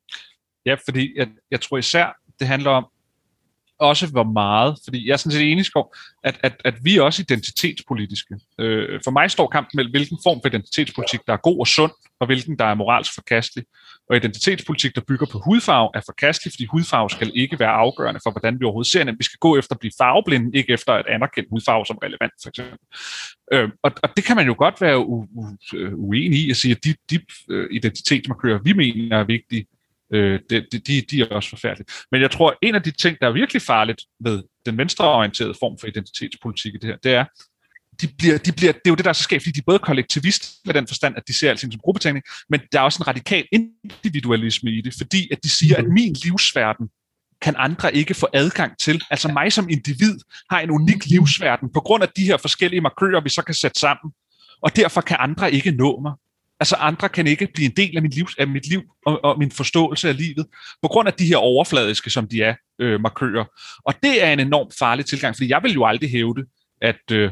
S3: Ja, fordi jeg, jeg tror især, det handler om også hvor meget, fordi jeg er sådan set enig, Skov, at, at, at vi er også identitetspolitiske. Øh, for mig står kampen mellem, hvilken form for identitetspolitik, der er god og sund, og hvilken, der er moralsk forkastelig. Og identitetspolitik, der bygger på hudfarve, er forkastelig, fordi hudfarve skal ikke være afgørende for, hvordan vi overhovedet ser den. Vi skal gå efter at blive farveblinde, ikke efter at anerkende hudfarve som relevant, for eksempel. Øh, og, og det kan man jo godt være u- u- uenig i, at sige, at de, de uh, identitetsmarkører, vi mener er vigtige, Øh, de, de, de er også forfærdelige. Men jeg tror, en af de ting, der er virkelig farligt ved den venstreorienterede form for identitetspolitik i det her, det er, de bliver, de bliver, det er jo det, der er så skævt, fordi de er både kollektivist med den forstand, at de ser alting som gruppetænkning, men der er også en radikal individualisme i det, fordi at de siger, at min livsverden kan andre ikke få adgang til. Altså mig som individ har en unik livsverden, på grund af de her forskellige markører, vi så kan sætte sammen, og derfor kan andre ikke nå mig. Altså andre kan ikke blive en del af mit liv, af mit liv og, og min forståelse af livet, på grund af de her overfladiske, som de er, øh, markører. Og det er en enormt farlig tilgang, fordi jeg vil jo aldrig hævde, at, øh,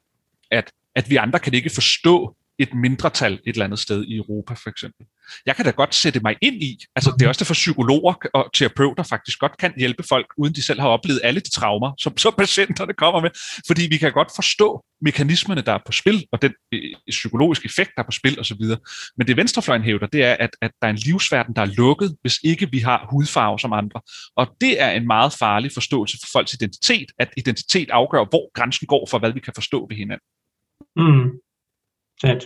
S3: at, at vi andre kan ikke forstå et mindretal et eller andet sted i Europa, for eksempel. Jeg kan da godt sætte mig ind i, altså det er også det for psykologer og terapeuter faktisk godt kan hjælpe folk, uden de selv har oplevet alle de traumer, som så patienterne kommer med, fordi vi kan godt forstå mekanismerne, der er på spil, og den øh, psykologiske effekt, der er på spil osv. Men det venstrefløjen hævder, det er, at, at der er en livsverden, der er lukket, hvis ikke vi har hudfarve som andre. Og det er en meget farlig forståelse for folks identitet, at identitet afgør, hvor grænsen går for, hvad vi kan forstå ved hinanden.
S2: Mm. Sandt.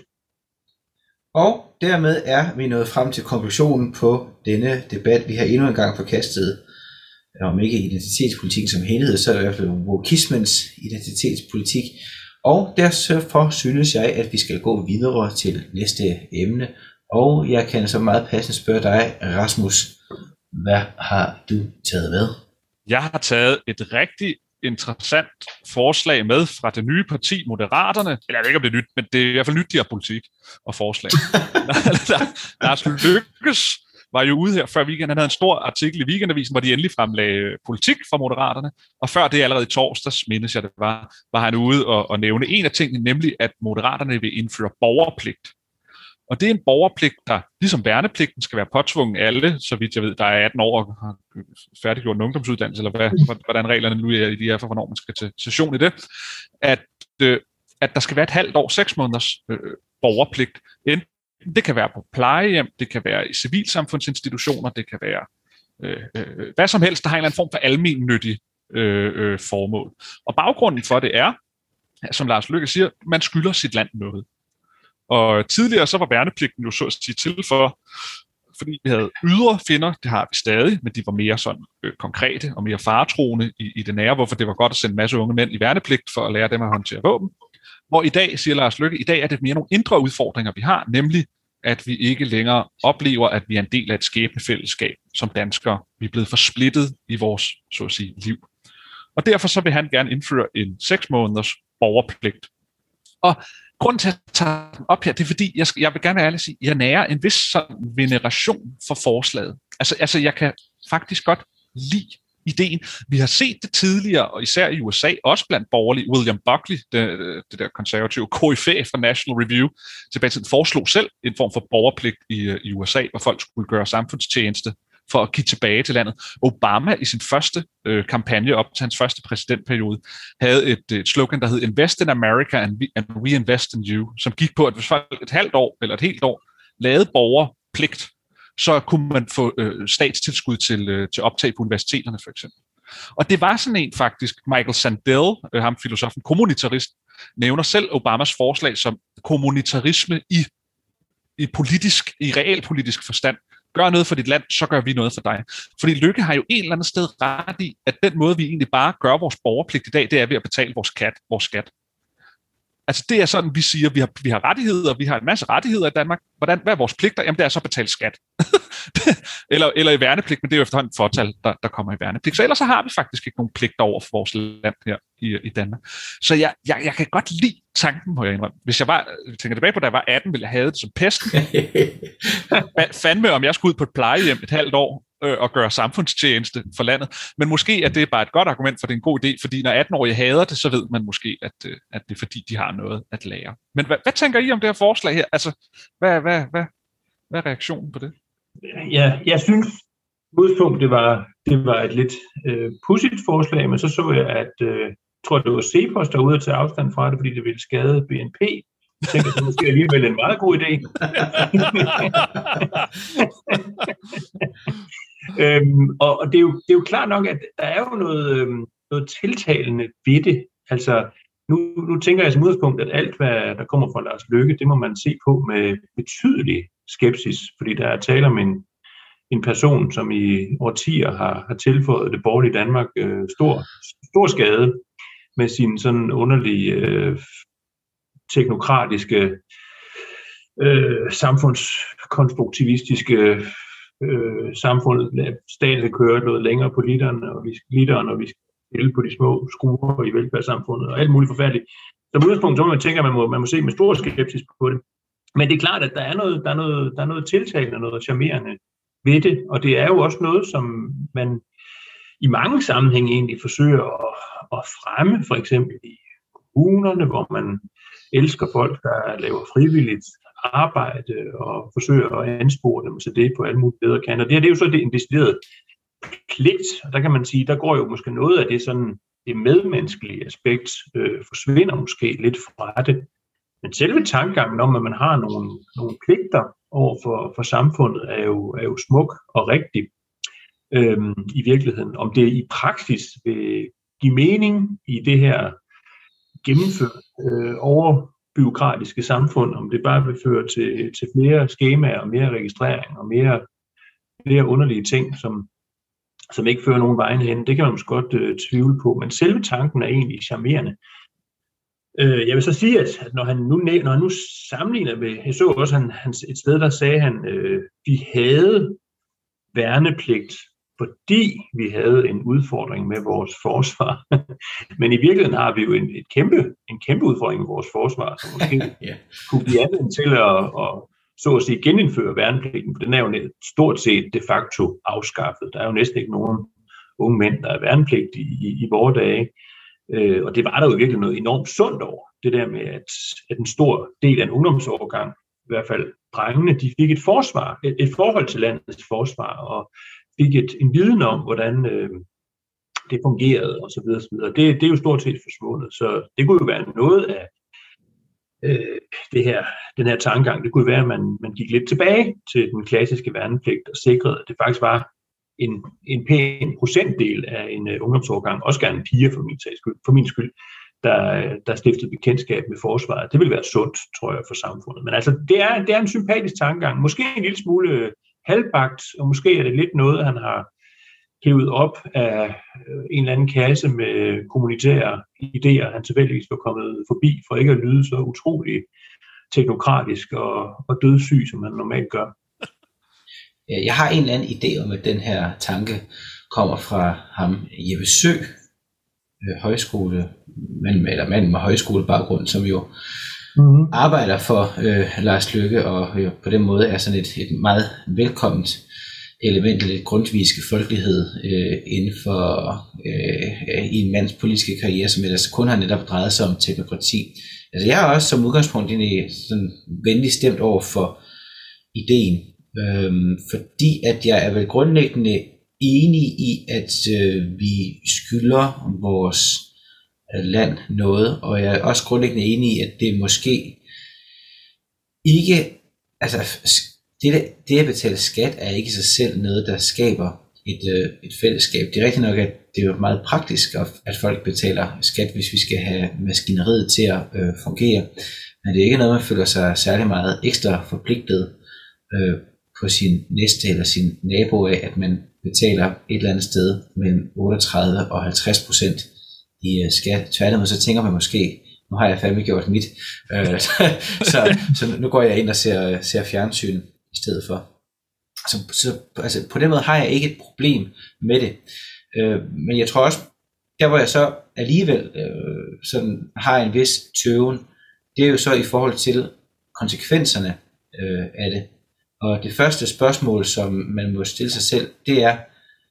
S1: Og dermed er vi nået frem til konklusionen på denne debat. Vi har endnu en gang forkastet, om ikke identitetspolitik som helhed, så er det i hvert fald wokismens identitetspolitik. Og derfor synes jeg, at vi skal gå videre til næste emne. Og jeg kan så meget passende spørge dig, Rasmus, hvad har du taget med?
S3: Jeg har taget et rigtig interessant forslag med fra det nye parti Moderaterne. Eller jeg ved ikke, om det er nyt, men det er i hvert fald nyt, de har politik og forslag. Lars Løkke var jo ude her før weekenden. Han havde en stor artikel i Weekendavisen, hvor de endelig fremlagde politik fra Moderaterne. Og før det allerede i torsdags, mindes jeg det var, var han ude og, og nævne en af tingene, nemlig at Moderaterne vil indføre borgerpligt. Og det er en borgerpligt, der ligesom værnepligten skal være påtvungen alle, så vidt jeg ved, der er atten år og har færdiggjort en ungdomsuddannelse, eller hvad, hvordan reglerne nu er i de her for, hvornår man skal til session i det, at, øh, at der skal være et halvt år, seks måneders øh, borgerpligt. Enten det kan være på plejehjem, det kan være i civilsamfundsinstitutioner, det kan være øh, øh, hvad som helst, der har en eller anden form for almennyttig øh, øh, formål. Og baggrunden for det er, som Lars Løkke siger, man skylder sit land noget. Og tidligere så var værnepligten jo så at sige til for, fordi vi havde ydre fjender, det har vi stadig, men de var mere sådan øh, konkrete og mere faretroende i, i det nære, hvorfor det var godt at sende en masse unge mænd i værnepligt for at lære dem at håndtere våben. Hvor i dag, siger Lars Løkke, i dag er det mere nogle indre udfordringer, vi har, nemlig at vi ikke længere oplever, at vi er en del af et skæbnefællesskab som danskere. Vi er blevet for splittet i vores, så at sige, liv. Og derfor så vil han gerne indføre en seks måneders borgerpligt. Og grunden til at tage den op her, det er fordi, jeg, skal, jeg vil gerne være ærlig at sige, jeg nærer en vis sådan veneration for forslaget. Altså, altså jeg kan faktisk godt lide ideen. Vi har set det tidligere, og især i U S A, også blandt borgerlige. William Buckley, det, det der konservative koryfæ fra National Review, tilbage til foreslog selv en form for borgerpligt i, i U S A, hvor folk skulle gøre samfundstjeneste for at give tilbage til landet. Obama i sin første øh, kampagne op til hans første præsidentperiode havde et, et slogan, der hed Invest in America and we, and we invest in you, som gik på, at hvis folk et halvt år eller et helt år lavede borgerpligt, så kunne man få øh, statstilskud til, øh, til optag på universiteterne for eksempel. Og det var sådan en faktisk, Michael Sandel, øh, ham filosofen, kommunitarist, nævner selv Obamas forslag som kommunitarisme i, i politisk, i realpolitisk forstand. Gør noget for dit land, så gør vi noget for dig. Fordi Løkke har jo en eller anden sted ret i, at den måde, vi egentlig bare gør vores borgerpligt i dag, det er ved at betale vores, kat, vores skat. Altså det er sådan, vi siger, vi har, vi har rettigheder, vi har en masse rettigheder i Danmark. Hvordan, hvad er vores pligter? Jamen det er så at betale skat. eller, eller i værnepligt, men det er jo efterhånden et fortal, der, der kommer i værnepligt. Så ellers så har vi faktisk ikke nogen pligter over for vores land her i, i Danmark. Så jeg, jeg, jeg kan godt lide tanken, må jeg indrømme. Hvis jeg var, jeg tænker tilbage på, da jeg var atten, ville jeg have det som pesten. Fandme, om jeg skulle ud på et plejehjem et halvt år øh, og gøre samfundstjeneste for landet. Men måske er det bare et godt argument for, det er en god idé, fordi når atten-årige hader det, så ved man måske, at, øh, at det er fordi, de har noget at lære. Men hvad, hvad tænker I om det her forslag her? Altså, hvad, hvad, hvad, hvad er reaktionen på det?
S2: Ja, jeg synes, udgangspunktet det var, det var et lidt øh, pudsigt forslag, men så så jeg, at øh, jeg tror, det var Cepos derude at tage afstand fra det, fordi det ville skade B N P. Jeg tænker, det er måske alligevel en meget god idé. øhm, og og det, er jo, det er jo klart nok, at der er jo noget, øhm, noget tiltalende ved det. Altså, nu, nu tænker jeg som udgangspunkt, at alt, hvad der kommer fra Lars Løkke, det må man se på med betydelig skepsis, fordi der er tale om en, en person, som i årtier har, har tilføjet det borgerlige Danmark øh, stor, stor skade med sin sådan underlige øh, teknokratiske, øh, samfundskonstruktivistiske øh, samfund. Staten kører noget længere på literen, og vi, literen, og vi skal spille på de små skruer i velfærdssamfundet, og alt muligt forfærdeligt. Så på udgangspunkt, så må man tænke, at man må, man må se med stor skepsis på det. Men det er klart, at der er noget, der er noget, der er noget tiltalende og noget charmerende ved det, og det er jo også noget, som man i mange sammenhænge egentlig forsøger at, at fremme, for eksempel i kommunerne, hvor man elsker folk, der laver frivilligt arbejde og forsøger at anspore dem til det på alle mulige bedre kanter. Det, det er jo så det en decideret pligt, og der kan man sige, der går jo måske noget af det sådan det medmenneskelige aspekt øh, forsvinder måske lidt fra det. Men selve tankegangen om, at man har nogle, nogle pligter over for, for samfundet, er jo, er jo smuk og rigtig øhm, i virkeligheden. Om det i praksis vil give mening i det her gennemført øh, overbureaukratiske samfund, om det bare vil føre til, til flere skemaer og mere registrering og mere, flere underlige ting, som, som ikke fører nogen vejen hen, det kan man måske godt øh, tvivle på. Men selve tanken er egentlig charmerende. Øh, jeg vil så sige, at, at når, han nu, når han nu sammenligner med, jeg så også han, han, et sted, der sagde han, øh, vi havde værnepligt, fordi vi havde en udfordring med vores forsvar. Men i virkeligheden har vi jo en, et kæmpe, en kæmpe udfordring med vores forsvar, som måske yeah. kunne blive anvendt til at, at så at sige, genindføre værnepligten, for den er jo stort set de facto afskaffet. Der er jo næsten ikke nogen unge mænd, der er værnepligt i, i, i vore dage. Øh, og det var der jo virkelig noget enormt sundt over. Det der med, at, at en stor del af en ungdomsårgang, i hvert fald drengene, de fik et forsvar, et, et forhold til landets forsvar, og fik et, en viden om, hvordan øh, det fungerede, og så videre, så videre. Det, det er jo stort set forsvundet. Så det kunne jo være noget af øh, det her, den her tankegang. Det kunne være, at man, man gik lidt tilbage til den klassiske værnepligt og sikrede, at det faktisk var en, en pæn procentdel af en uh, ungdomsårgang, også gerne en pige for min, skyld, for min skyld, der, der stiftede bekendtskab med forsvaret. Det vil være sundt, tror jeg, for samfundet. Men altså, det er, det er en sympatisk tankegang. Måske en lille smule halvbagt, og måske er det lidt noget, han har hævet op af en eller anden kasse med kommunitære idéer, han tilfældigvis var kommet forbi, for ikke at lyde så utrolig teknokratisk og, og dødssyg, som han normalt gør.
S1: Jeg har en eller anden idé om, at den her tanke kommer fra ham, Jeppe Sø, højskole, mand, eller mand med højskolebaggrund, som jo mm-hmm. arbejder for øh, Lars Løkke, og jo på den måde er sådan et, et meget velkomment element, lidt grundtvigske folkelighed øh, inden for øh, i en mands politiske karriere, som ellers kun har netop drejet sig om teknokrati. Altså jeg har også som udgangspunkt egentlig sådan venlig stemt over for ideen, Øhm, fordi at jeg er vel grundlæggende enig i, at øh, vi skylder vores øh, land noget, og jeg er også grundlæggende enig i, at det måske ikke, altså det, det at betale skat er ikke i sig selv noget, der skaber et, øh, et fællesskab. Det er rigtigt nok, at det er meget praktisk, at folk betaler skat, hvis vi skal have maskineriet til at øh, fungere, men det er ikke noget, man føler sig særlig meget ekstra forpligtet øh, på sin næste eller sin nabo af, at man betaler et eller andet sted mellem otteogtredive og halvtreds procent i skat. Tværtimod så tænker man måske, nu har jeg fandme gjort mit. Øh, så, så, så nu går jeg ind og ser, ser fjernsyn i stedet for. Så, så altså, på den måde har jeg ikke et problem med det. Øh, men jeg tror også, der hvor jeg så alligevel øh, sådan har en vis tøven, det er jo så i forhold til konsekvenserne øh, af det. Og det første spørgsmål, som man må stille sig selv, det er,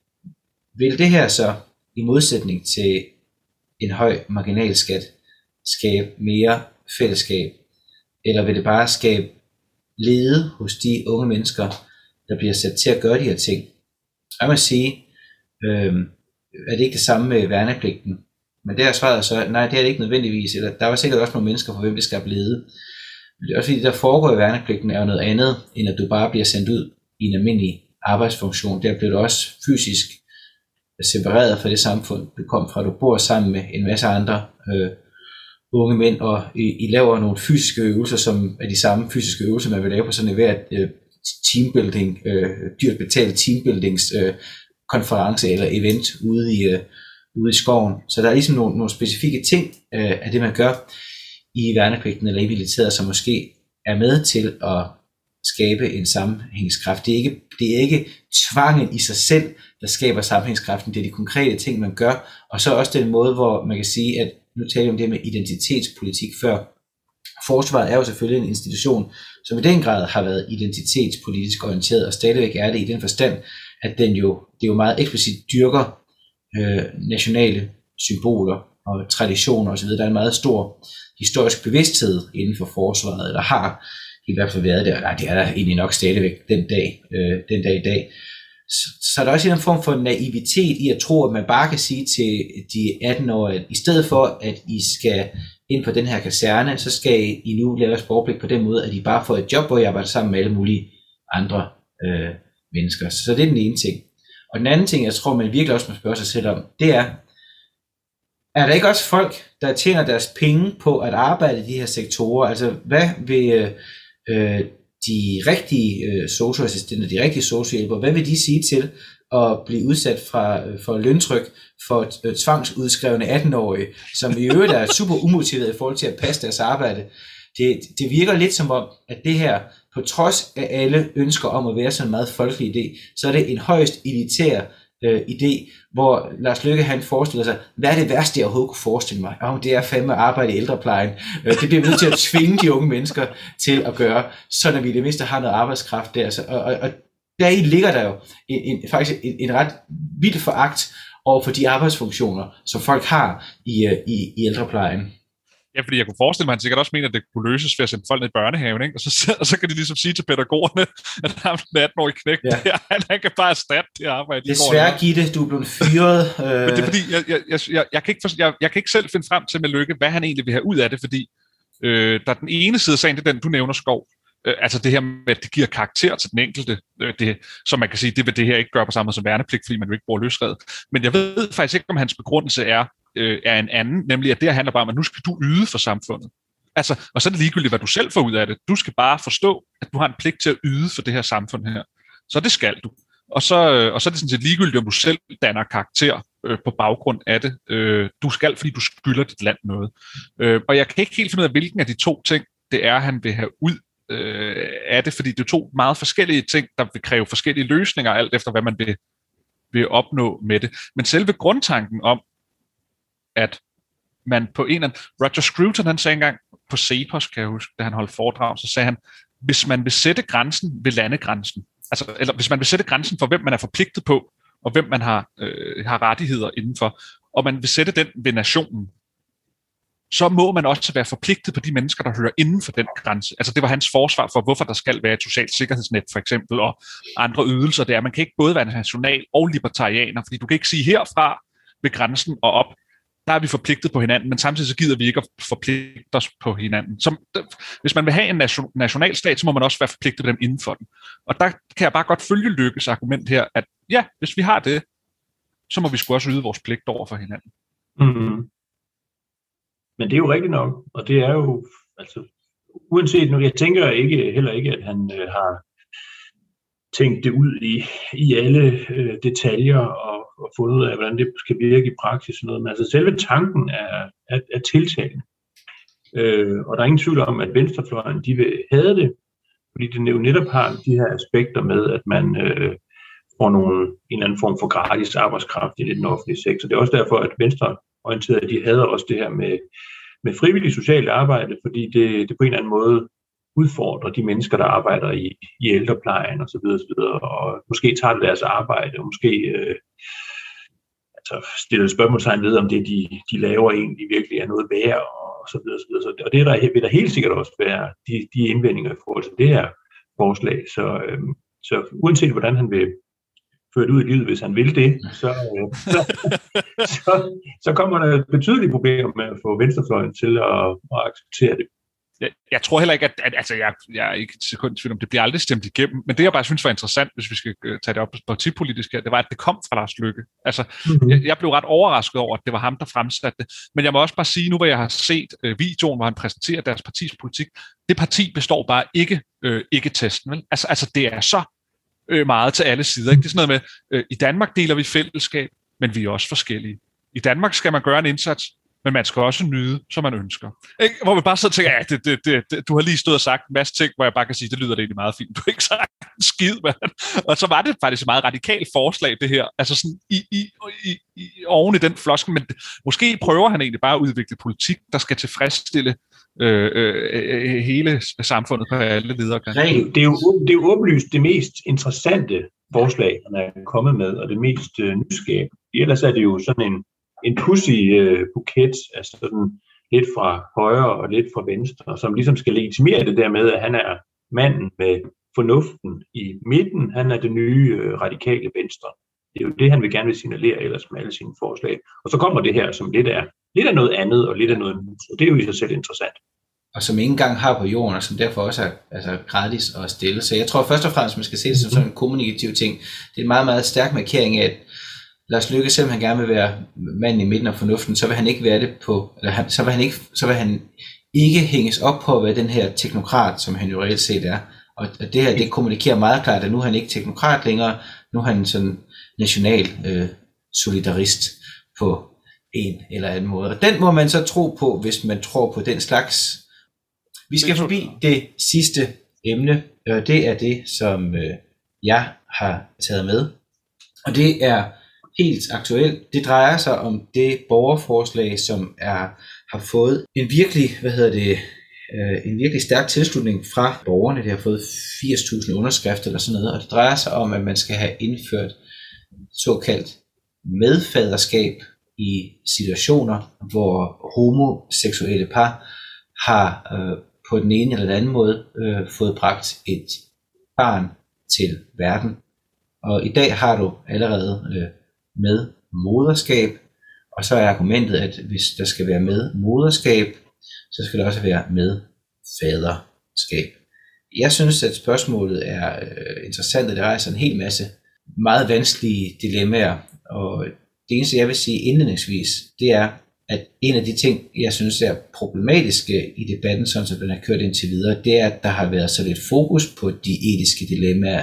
S1: vil det her så i modsætning til en høj marginalskat skabe mere fællesskab, eller vil det bare skabe lede hos de unge mennesker, der bliver sat til at gøre de her ting? Jeg må sige, øh, er det ikke det samme med værnepligten? Men der er svaret så, nej, det er det ikke nødvendigvis. Eller, der var sikkert også nogle mennesker, for hvem det skal lede. Men det er også fordi, det der foregår i værnepligten er jo noget andet, end at du bare bliver sendt ud i en almindelig arbejdsfunktion. Der bliver du også fysisk separeret fra det samfund, du kom fra. Du bor sammen med en masse andre øh, unge mænd, og I, I laver nogle fysiske øvelser, som er de samme fysiske øvelser, man vil lave på sådan et hvert øh, teambuilding, øh, dyrt betalt teambuildings øh, konference eller event ude i, øh, ude i skoven. Så der er ligesom nogle, nogle specifikke ting øh, af det, man gør i værnepligten eller i militæret, som måske er med til at skabe en sammenhængskraft. Det er ikke, det er ikke tvangen i sig selv, der skaber sammenhængskraften. Det er de konkrete ting, man gør. Og så også den måde, hvor man kan sige, at nu taler vi om det med identitetspolitik før. Forsvaret er jo selvfølgelig en institution, som i den grad har været identitetspolitisk orienteret, og stadigvæk er det i den forstand, at den jo, det jo meget eksplicit dyrker øh, nationale symboler og traditioner osv. Der er en meget stor historisk bevidsthed inden for forsvaret, eller har i hvert fald været der. Nej, det er der egentlig nok stadigvæk den dag, øh, den dag i dag. Så, så er der også en form for naivitet i at tro, at man bare kan sige til de atten-årige, i stedet for at I skal ind på den her kaserne, så skal I nu lave sportpligt på den måde, at I bare får et job, hvor I arbejder sammen med alle mulige andre øh, mennesker. Så det er den ene ting. Og den anden ting, jeg tror, man virkelig også må spørge sig selv om, det er, er der ikke også folk, der tjener deres penge på at arbejde i de her sektorer? Altså, hvad vil øh, de rigtige øh, socioassistenter, de rigtige sociohjælpere, hvad vil de sige til at blive udsat fra, for løntryk for øh, tvangsudskrevne atten-årige, som i øvrigt er super umotiveret i forhold til at passe deres arbejde? Det, det virker lidt som om, at det her, på trods af alle ønsker om at være sådan en meget folkelig idé, så er det en højst elitær øh, idé, hvor Lars Løkke han forestiller sig, hvad er det værste, jeg overhovedet kunne forestille mig? Oh, det er fandme at arbejde i ældreplejen. Øh, det bliver vi nødt til at tvinge de unge mennesker til at gøre, så når vi i det mindste har noget arbejdskraft der. Så, og, og, og deri ligger der jo en, en, faktisk en, en ret vild foragt over for de arbejdsfunktioner, som folk har i, i, i ældreplejen.
S3: Ja, fordi jeg kunne forestille mig, at han sikkert også mener, at det kunne løses ved at sende folk ned i børnehaven, ikke? Og, så, og så kan de ligesom sige til pædagogerne, at han er atten-årig knæk, ja. Der, han, han kan bare erstatte det arbejde.
S1: Det er svært, Gitte, du er blevet fyret. Øh...
S3: Men det er fordi, jeg, jeg, jeg, jeg, jeg, kan ikke, jeg, jeg kan ikke selv finde frem til med Løkke, hvad han egentlig vil have ud af det, fordi øh, der er den ene side af sagen, det er den, du nævner, Skov. Øh, altså det her med, at det giver karakter til den enkelte, øh, det, som man kan sige, det vil det her ikke gøre på samme måde som værnepligt, fordi man jo ikke bruger løsredet. Men jeg ved faktisk ikke, om hans begrundelse er, øh, er en anden, nemlig at det her handler bare om, at nu skal du yde for samfundet. Altså, og så er det ligegyldigt, hvad du selv får ud af det. Du skal bare forstå, at du har en pligt til at yde for det her samfund her. Så det skal du. Og så, og så er det sådan set ligegyldigt, om du selv danner karakter øh, på baggrund af det. Øh, du skal, fordi du skylder dit land noget. Øh, og jeg kan ikke helt finde ud af, hvilken af de to ting, det er, han vil have ud øh, af det, fordi det er to meget forskellige ting, der vil kræve forskellige løsninger, alt efter hvad man vil, vil opnå med det. Men selve grundtanken om, at man på en eller anden... Roger Scruton, han sagde engang på Cepos, kan jeg huske, da han holdt foredrag, så sagde han, hvis man vil sætte grænsen ved landegrænsen, altså, eller hvis man vil sætte grænsen for, hvem man er forpligtet på, og hvem man har, øh, har rettigheder indenfor, og man vil sætte den ved nationen, så må man også være forpligtet på de mennesker, der hører inden for den grænse. Altså det var hans forsvar for, hvorfor der skal være et socialt sikkerhedsnet, for eksempel, og andre ydelser. Det er, man kan ikke både være national og libertarianer, fordi du kan ikke sige herfra ved grænsen og op, der er vi forpligtet på hinanden, men samtidig så gider vi ikke at forpligte os på hinanden. Som, hvis man vil have en nation, nationalstat, så må man også være forpligtet på dem inden for den. Og der kan jeg bare godt følge Løkkes argument her, at ja, hvis vi har det, så må vi sgu også yde vores pligt over for hinanden.
S2: Mm-hmm. Men det er jo rigtigt nok, og det er jo, altså, uanset nu, jeg tænker ikke, heller ikke, at han øh, har tænkt det ud i, i alle øh, detaljer og, og fundet ud af, hvordan det skal virke i praksis og noget. Men altså selve tanken er, er, er tiltalende. Øh, og der er ingen tvivl om, at venstrefløjen, de vil have det, fordi det jo netop har de her aspekter med, at man øh, får nogle, en eller anden form for gratis arbejdskraft i den offentlige sektor. Det er også derfor, at venstreorienterede, de hader også det her med, med frivillig socialt arbejde, fordi det, det på en eller anden måde udfordrer de mennesker, der arbejder i, i ældreplejen osv. osv. Og måske tager det deres arbejde, og måske øh, altså stiller spørgsmålstegn ved, om det, de, de laver egentlig virkelig er noget værd, og så videre, så videre. Og det der, vil der helt sikkert også være de, de indvendinger i forhold til det her forslag. Så, øh, så uanset hvordan han vil føre det ud i livet, hvis han vil det, så, øh, så, så, så kommer der betydelige problemer med at få venstrefløjen til at, at acceptere det.
S3: Jeg, jeg tror heller ikke, at, at altså jeg, jeg er ikke et sekund i tvivl om, det bliver aldrig stemt igennem, men det jeg bare synes var interessant, hvis vi skal uh, tage det op partipolitisk her, det var, at det kom fra Lars Løkke. Altså, mm-hmm. jeg, jeg blev ret overrasket over, at det var ham, der fremsatte det, men jeg må også bare sige, nu hvor jeg har set uh, videoen, hvor han præsenterer deres partis politik, det parti består bare ikke uh, ikke-testen, vel? Altså, altså det er så uh, meget til alle sider, ikke? Det er sådan noget med, uh, i Danmark deler vi fællesskab, men vi er også forskellige. I Danmark skal man gøre en indsats, men man skal også nyde, som man ønsker. Ikke? Hvor man bare sidder og tænker, ja, det, det, det, det, du har lige stået og sagt en masse ting, hvor jeg bare kan sige, det lyder det egentlig meget fint. Du har ikke sagt en skid, mand. Og så var det faktisk et meget radikalt forslag, det her. Altså sådan i, i, i, i, oven i den floskel, men måske prøver han egentlig bare at udvikle politik, der skal tilfredsstille øh, øh, hele samfundet på alle ledere.
S2: Det er jo, det er jo åbenlyst det mest interessante forslag, han er kommet med, og det mest øh, nysgerrige. Ellers er det jo sådan en en pudsig øh, buket, altså sådan lidt fra højre og lidt fra venstre, som ligesom skal legitimere det der med, at han er manden med fornuften i midten, han er det nye øh, radikale venstre. Det er jo det, han vil gerne vil signalere ellers med alle sine forslag. Og så kommer det her, som lidt er, lidt af noget andet og lidt af noget nyt, og det er jo i sig selv interessant.
S1: Og som ingen gang har på jorden, og som derfor også er altså, gratis at stille. Så jeg tror først og fremmest, man skal se det som sådan en kommunikativ ting. Det er en meget, meget stærk markering af, at Lars Løkke, selvom han gerne vil være manden i midten af fornuften, så vil han ikke være det på, eller han, så vil han ikke, så vil han ikke hænges op på at være den her teknokrat, som han jo reelt set er. Og det her, det kommunikerer meget klart, at nu er han ikke teknokrat længere, nu er han sådan national øh, solidarist på en eller anden måde. Og den må man så tro på, hvis man tror på den slags. Vi skal forbi det sidste emne, og det er det, som øh, jeg har taget med. Og det er helt aktuelt. Det drejer sig om det borgerforslag, som er har fået en virkelig, hvad hedder det, øh, en virkelig stærk tilslutning fra borgerne. Det har fået firs tusind underskrifter eller sådan noget, og det drejer sig om, at man skal have indført såkaldt medfaderskab i situationer, hvor homoseksuelle par har øh, på den ene eller den anden måde øh, fået bragt et barn til verden. Og i dag har du allerede øh, med moderskab, og så er argumentet, at hvis der skal være med moderskab, så skal der også være med faderskab. Jeg synes, at spørgsmålet er øh, interessant, og det rejser en hel masse meget vanskelige dilemmaer, og det eneste, jeg vil sige indledningsvis, det er, at en af de ting, jeg synes er problematiske i debatten, sådan som den har kørt indtil videre, det er, at der har været så lidt fokus på de etiske dilemmaer,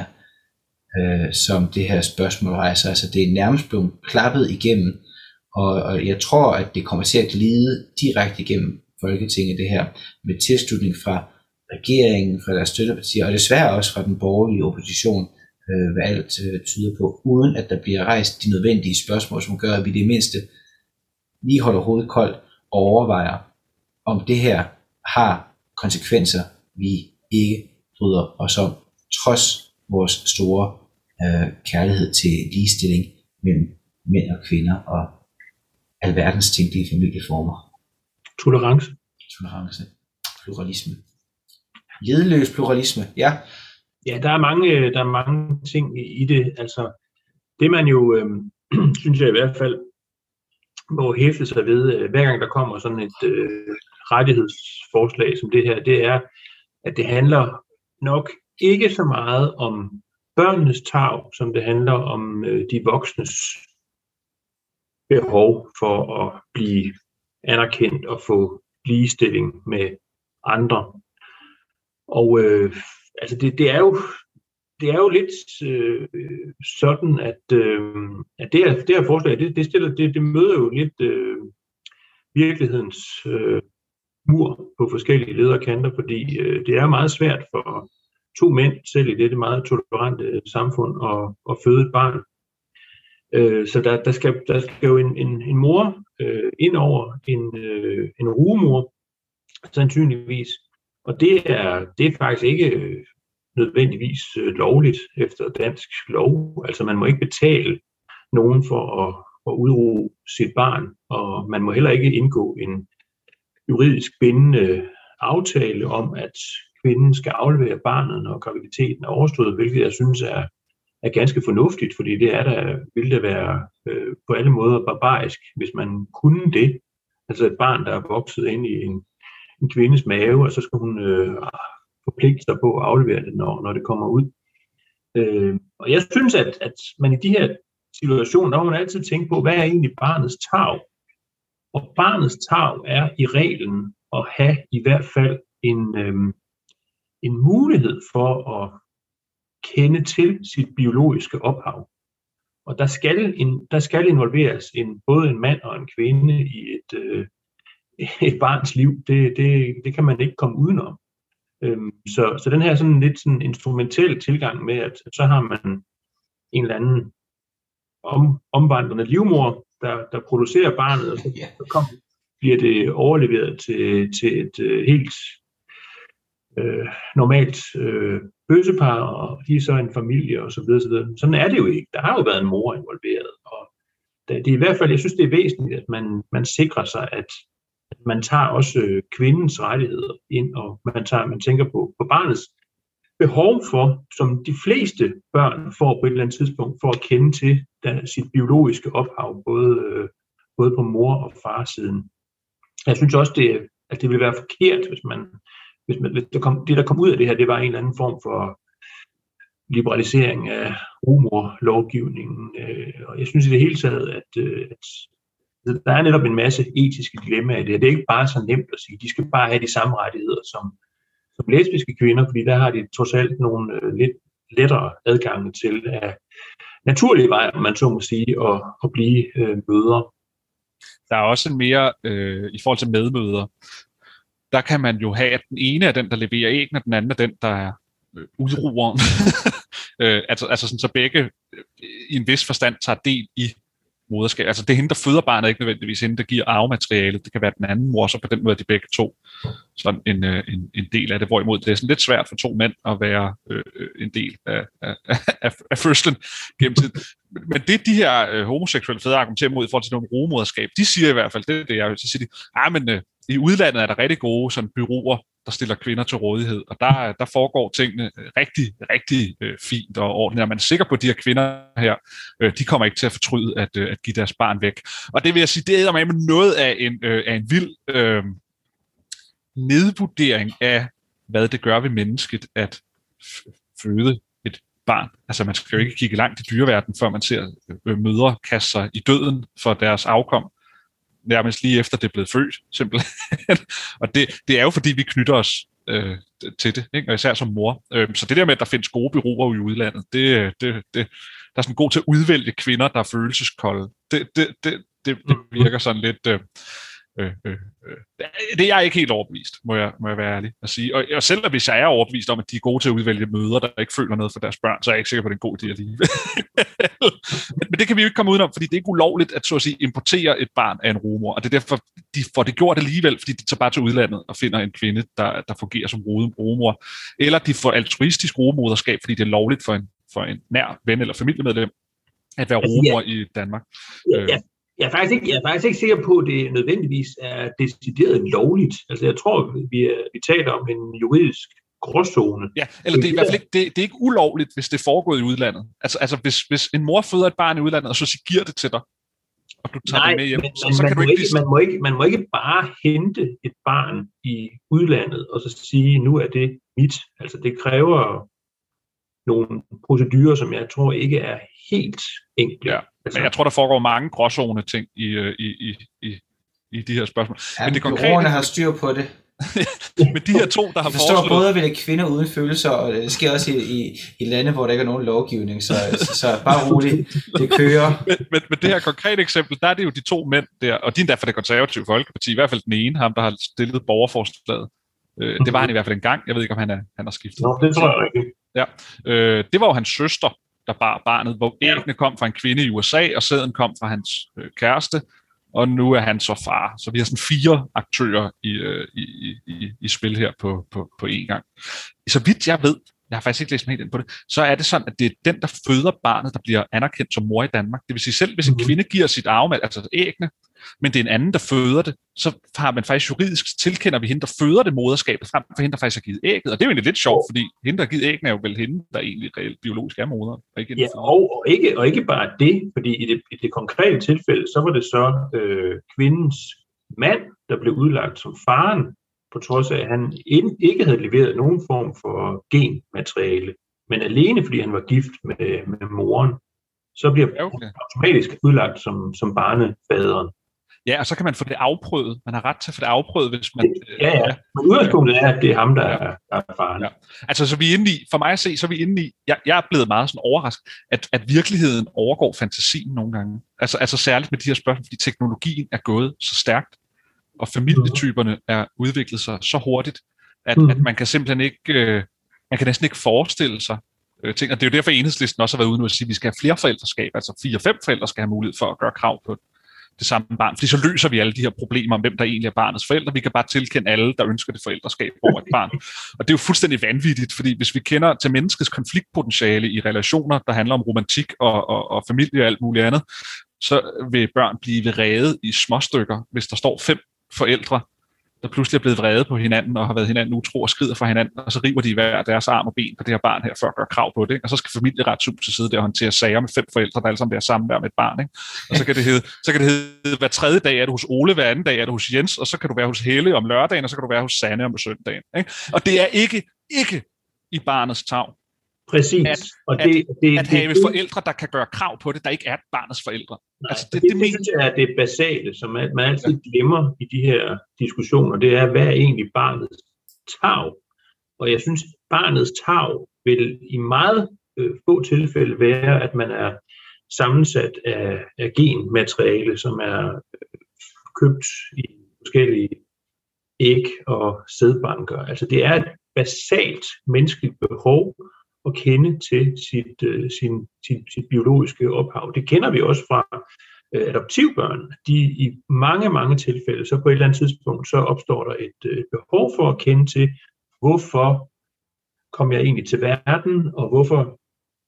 S1: øh, som det her spørgsmål rejser. Altså det er nærmest blevet klappet igennem, og, og jeg tror, at det kommer til at glide direkte igennem Folketinget, det her, med tilslutning fra regeringen, fra deres støttepartier, og desværre også fra den borgerlige opposition, øh, hvad alt øh, tyder på, uden at der bliver rejst de nødvendige spørgsmål, som gør, at vi det mindste lige holder hovedet koldt og overvejer, om det her har konsekvenser, vi ikke bryder os om, trods vores store øh, kærlighed til ligestilling mellem mænd og kvinder og alverdens tænkelige familieformer.
S2: Tolerance.
S1: Tolerance. Pluralisme. Ledeløs pluralisme, ja.
S2: Ja, der er mange, der er mange ting i det. Altså, det man jo, øh, synes jeg i hvert fald, må hæfte sig ved, øh, hver gang der kommer sådan et øh, rettighedsforslag som det her, det er, at det handler nok ikke så meget om børnenes tarv, som det handler om øh, de voksnes behov for at blive anerkendt og få ligestilling med andre. Og øh, altså det, det er jo det er jo lidt øh, sådan, at, øh, at det, her, det her forslag, det, det, stiller, det, det møder jo lidt øh, virkelighedens øh, mur på forskellige lederkanter, fordi øh, det er meget svært for to mænd, selv i dette meget tolerante samfund, at, at føde et barn. Øh, så der, der, skal, der skal jo en, en, en mor øh, ind over en, øh, en rugemor, sandsynligvis. Og det er, det er faktisk ikke øh, nødvendigvis øh, lovligt efter dansk lov. Altså man må ikke betale nogen for at, at udruge sit barn, og man må heller ikke indgå en juridisk bindende aftale om, at kvinden skal aflevere barnet, når graviditeten er overstået, hvilket jeg synes er, er ganske fornuftigt, fordi det er der, vil det være øh, på alle måder barbarisk, hvis man kunne det. Altså et barn, der er vokset ind i en, en kvindes mave, og så skal hun øh, forpligte sig på at aflevere det, når, når det kommer ud. Øh, og jeg synes, at, at man i de her situationer, der må man altid tænke på, hvad er egentlig barnets tarv? Og barnets tarv er i reglen at have i hvert fald en, øhm, en mulighed for at kende til sit biologiske ophav. Og der skal, en, der skal involveres en, både en mand og en kvinde i et, øh, et barns liv. Det, det, det kan man ikke komme udenom. Øhm, så, så den her sådan lidt sådan instrumentel tilgang med, at, at så har man en eller anden om, omvandrende livmor, der, der producerer barnet, og så, så kom, bliver det overleveret til, til et øh, helt øh, normalt øh, bøssepar, og de er så en familie, og så videre, så videre. Sådan er det jo ikke. Der har jo været en mor involveret, og det er i hvert fald, jeg synes, det er væsentligt, at man, man sikrer sig, at, at man tager også øh, kvindens rettigheder ind, og man, tager, man tænker på, på barnets behov for, som de fleste børn får på et eller andet tidspunkt, for at kende til der, sit biologiske ophav, både, øh, både på mor- og farsiden. Jeg synes også, det, at det ville være forkert, hvis man, hvis man hvis der kom, det, der kom ud af det her, det var en eller anden form for liberalisering af rumorlovgivningen. Øh, og jeg synes i det hele taget, at, øh, at der er netop en masse etiske dilemmaer i det. Det er ikke bare så nemt at sige, de skal bare have de samme rettigheder som som lesbiske kvinder, fordi der har de trods alt nogle øh, lidt lettere adgange til af naturlige vej, om man så må sige, at, at blive øh, mødre.
S3: Der er også en mere, øh, i forhold til medmødre, der kan man jo have, at den ene er den, der leverer æggene, og den anden er den, der er øh, udrugeren. øh, altså, altså sådan, så begge øh, i en vis forstand tager del i moderskab. Altså det er hende, der føder barnet, ikke nødvendigvis hende, der giver arvematerialet. Det kan være den anden mor, så på den måde er de begge to sådan en, en, en del af det. Hvorimod det er sådan lidt svært for to mænd at være øh, en del af, af, af, af fødslen gennem tiden. Men det de her øh, homoseksuelle fædre argumenterer mod i forhold til noget rugemoderskab, de siger i hvert fald, det er det, jeg vil sige, ah, men øh, i udlandet er der rigtig gode sådan bureauer, der stiller kvinder til rådighed, og der, der foregår tingene rigtig, rigtig øh, fint og ordentligt, og man er sikker på, at de her kvinder her, øh, de kommer ikke til at fortryde at, øh, at give deres barn væk. Og det vil jeg sige, det er med noget af en, øh, af en vild øh, nedvurdering af, hvad det gør ved mennesket at f- føde et barn. Altså man skal jo ikke kigge langt i dyreverdenen, før man ser øh, mødre kaste sig i døden for deres afkom, nærmest lige efter det er blevet født, simpelthen. Og det, det er jo fordi, vi knytter os øh, til det, ikke? Og især som mor. Øh, så det der med, at der findes gode bureauer i udlandet, det, det, det, der er sådan god til at udvælge kvinder, der er følelseskolde. Det, det, det, det, det virker sådan lidt... Øh, øh, øh, det er jeg ikke helt overbevist, må jeg, må jeg være ærlig at sige. Og, og selv hvis jeg er overbevist om, at de er gode til at udvælge mødre, der ikke føler noget for deres børn, så er jeg ikke sikker på, at det er en god idé alligevel. men, men det kan vi jo ikke komme udenom, fordi det er ikke ulovligt at så at sige importere et barn af en rumor, og det er derfor, de får det gjort alligevel, fordi de tager bare til udlandet og finder en kvinde, der, der fungerer som rumor, eller de får altruistisk rugemoderskab, fordi det er lovligt for en, for en nær ven eller familiemedlem at være rumor altså, ja. i Danmark.
S2: Ja, ja. Jeg er, faktisk ikke, jeg er faktisk ikke sikker på, at det nødvendigvis er decideret lovligt. Altså jeg tror, vi, er, vi taler om en juridisk gråzone.
S3: Ja, eller det er i hvert fald ikke, det, det er ikke ulovligt, hvis det er foregået i udlandet. Altså, altså hvis, hvis en mor føder et barn i udlandet, og så giver det til dig, og du tager
S2: Nej,
S3: det med hjem,
S2: men,
S3: så, så
S2: man,
S3: kan
S2: må
S3: du ikke,
S2: ikke man, må ikke man må ikke bare hente et barn i udlandet, og så sige, nu er det mit. Altså det kræver nogle procedurer, som jeg tror ikke er helt enkle.
S3: Ja. Men jeg tror, der foregår mange gråzone ting i, i, i, i, i de her spørgsmål.
S1: Ja,
S3: men det
S1: konkrete... har styr på det.
S3: Men de her to, der har
S1: jeg forstår
S3: foreslået...
S1: både at vælge kvinder uden følelser, og det sker også i, i, i lande, hvor der ikke er nogen lovgivning, så, så, så bare roligt, det kører.
S3: Men, men, men det her konkrete eksempel, der er det jo de to mænd der, og de er endda fra det konservative Folkeparti, i hvert fald den ene, ham der har stillet borgerforslaget. Øh, det var han i hvert fald en gang, jeg ved ikke, om han, er, han har skiftet.
S2: Nå, det tror jeg ikke.
S3: Ja. Øh, det var jo hans søster, der bar barnet, hvor æggene kom fra en kvinde i U S A, og sæden kom fra hans øh, kæreste, og nu er han så far. Så vi har sådan fire aktører i, øh, i, i, i spil her på, på, på én gang. Så vidt jeg ved, jeg har faktisk ikke læst mig helt ind på det, så er det sådan, at det er den, der føder barnet, der bliver anerkendt som mor i Danmark. Det vil sige, selv hvis en kvinde giver sit arvemalk, altså æggene, men det er en anden, der føder det, så har man faktisk juridisk tilkender vi hende, der føder det moderskabet, frem for hende, der faktisk har givet ægget. Og det er jo egentlig lidt sjovt, fordi hende, der har givet æggene, er jo vel hende, der egentlig reelt biologisk er moderen.
S2: Ikke ja, og, og, ikke, og ikke bare det, fordi i det, i det konkrete tilfælde, så var det så øh, kvindens mand, der blev udlagt som faren, på trods af, at han ikke havde leveret nogen form for genmateriale, men alene fordi han var gift med, med moren, så bliver han okay. automatisk udlagt som, som barnefaderen.
S3: Ja, og så kan man få det afprøvet. Man har ret til at få det afprøvet, hvis man...
S2: Ja, ja. Men udgangspunktet er, at det er ham, der er, er faren. Ja.
S3: Altså, så vi er inde i, for mig at se, så er vi inde i, jeg, jeg er blevet meget sådan overrasket, at, at virkeligheden overgår fantasien nogle gange. Altså, altså særligt med de her spørgsmål, fordi teknologien er gået så stærkt, og familietyperne er udviklet sig så hurtigt, at, mm. at man kan simpelthen ikke, øh, man kan næsten ikke forestille sig øh, ting. Og det er jo derfor, Enhedslisten også har været ude nu at sige, at vi skal have flere forældreskab, altså fire-fem forældre skal have mulighed for at gøre krav på det samme barn, fordi så løser vi alle de her problemer om, hvem der egentlig er barnets forældre. Vi kan bare tilkende alle, der ønsker det forældreskab over et barn. Og det er jo fuldstændig vanvittigt, fordi hvis vi kender til menneskets konfliktpotentiale i relationer, der handler om romantik og, og, og familie og alt muligt andet, så vil børn blive revet i småstykker, hvis der står fem forældre, der pludselig er blevet vrede på hinanden og har været hinanden utro og skrider for hinanden, og så river de hver deres arm og ben på det her barn her, for at gøre krav på det. Ikke? Og så skal familieretshuset sidde der og håndtere sager med fem forældre, der alle sammen vil have sammenvær med et barn. Ikke? Og så kan det hedde, så kan det hedde, hver tredje dag er du hos Ole, hver anden dag er du hos Jens, og så kan du være hos Helle om lørdagen, og så kan du være hos Sanne om søndagen. Ikke? Og det er ikke, ikke i barnets tarv.
S2: Præcis.
S3: At,
S2: og det,
S3: at,
S2: det, det,
S3: at have
S2: det,
S3: forældre, der kan gøre krav på det, der ikke er barnets forældre.
S2: Nej,
S3: altså,
S2: det, det, det, det synes jeg er det basale, som man, man altid glemmer i de her diskussioner. Det er, hvad er egentlig barnets tarv? Og jeg synes, barnets tarv vil i meget øh, få tilfælde være, at man er sammensat af, af genmateriale, som er øh, købt i forskellige æg- og sædbanker. Altså det er et basalt menneskeligt behov at kende til sit, uh, sin, sit, sit biologiske ophav. Det kender vi også fra uh, adoptivbørn. De i mange, mange tilfælde, så på et eller andet tidspunkt, så opstår der et uh, behov for at kende til, hvorfor kom jeg egentlig til verden, og hvorfor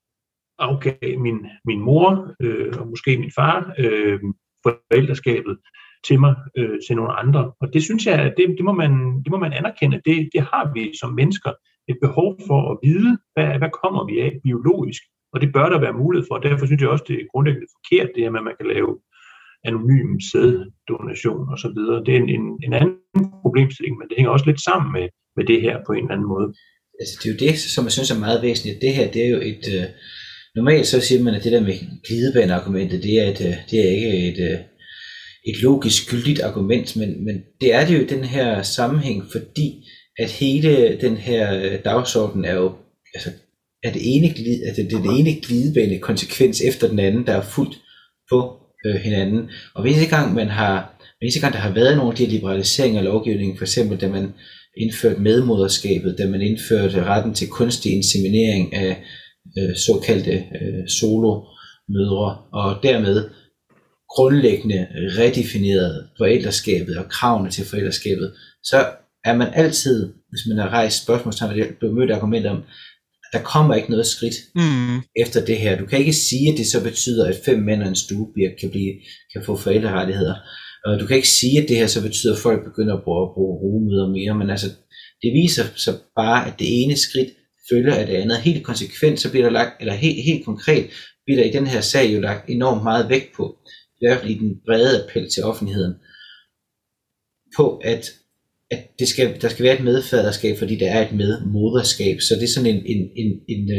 S2: afgav min, min mor uh, og måske min far uh, forældreskabet til mig, øh, til nogle andre. Og det synes jeg, det, det, må, man, det må man anerkende. Det, det har vi som mennesker et behov for at vide, hvad, hvad kommer vi af biologisk. Og det bør der være mulighed for. Derfor synes jeg også, det er grundlæggende forkert, det her med, at man kan lave anonym sæddonation og så videre. Det er en, en, en anden problemstilling, men det hænger også lidt sammen med, med det her på en eller anden måde.
S1: Altså, det er jo det, som jeg synes er meget væsentligt. Det her, det er jo et... Øh, normalt så siger man, at det der med glidebaneargumentet, det er, et, det er ikke et... Øh, et logisk gyldigt argument, men, men det er det jo i den her sammenhæng, fordi at hele den her dagsorden er jo altså, er det ene, glid, altså, det, er det ene glidebane konsekvens efter den anden, der er fuldt på øh, hinanden. Og hver eneste gang man har, hver eneste gang der har været nogle af de liberaliseringer af lovgivningen, for eksempel da man indførte medmoderskabet, da man indførte retten til kunstig inseminering af øh, såkaldte øh, solomødre, og dermed grundlæggende redefineret forældreskabet og kravene til forældreskabet, så er man altid, hvis man har rejst spørgsmålstegn, det bliver mødt argument om, der kommer ikke noget skridt mm. efter det her. Du kan ikke sige, at det så betyder, at fem mænd og en stuebirk kan, blive, kan få forældrerettigheder. Og du kan ikke sige, at det her så betyder, at folk begynder at bruge, bruge rugemøder mere, men altså, det viser så bare, at det ene skridt følger af det andet. Helt konsekvent, så bliver der lagt, eller helt, helt konkret, bliver der i den her sag jo lagt enormt meget vægt på, i hvert fald i den brede appel til offentligheden, på at, at det skal, der skal være et medfaderskab, fordi der er et medmoderskab. Så det er sådan en, en, en, en,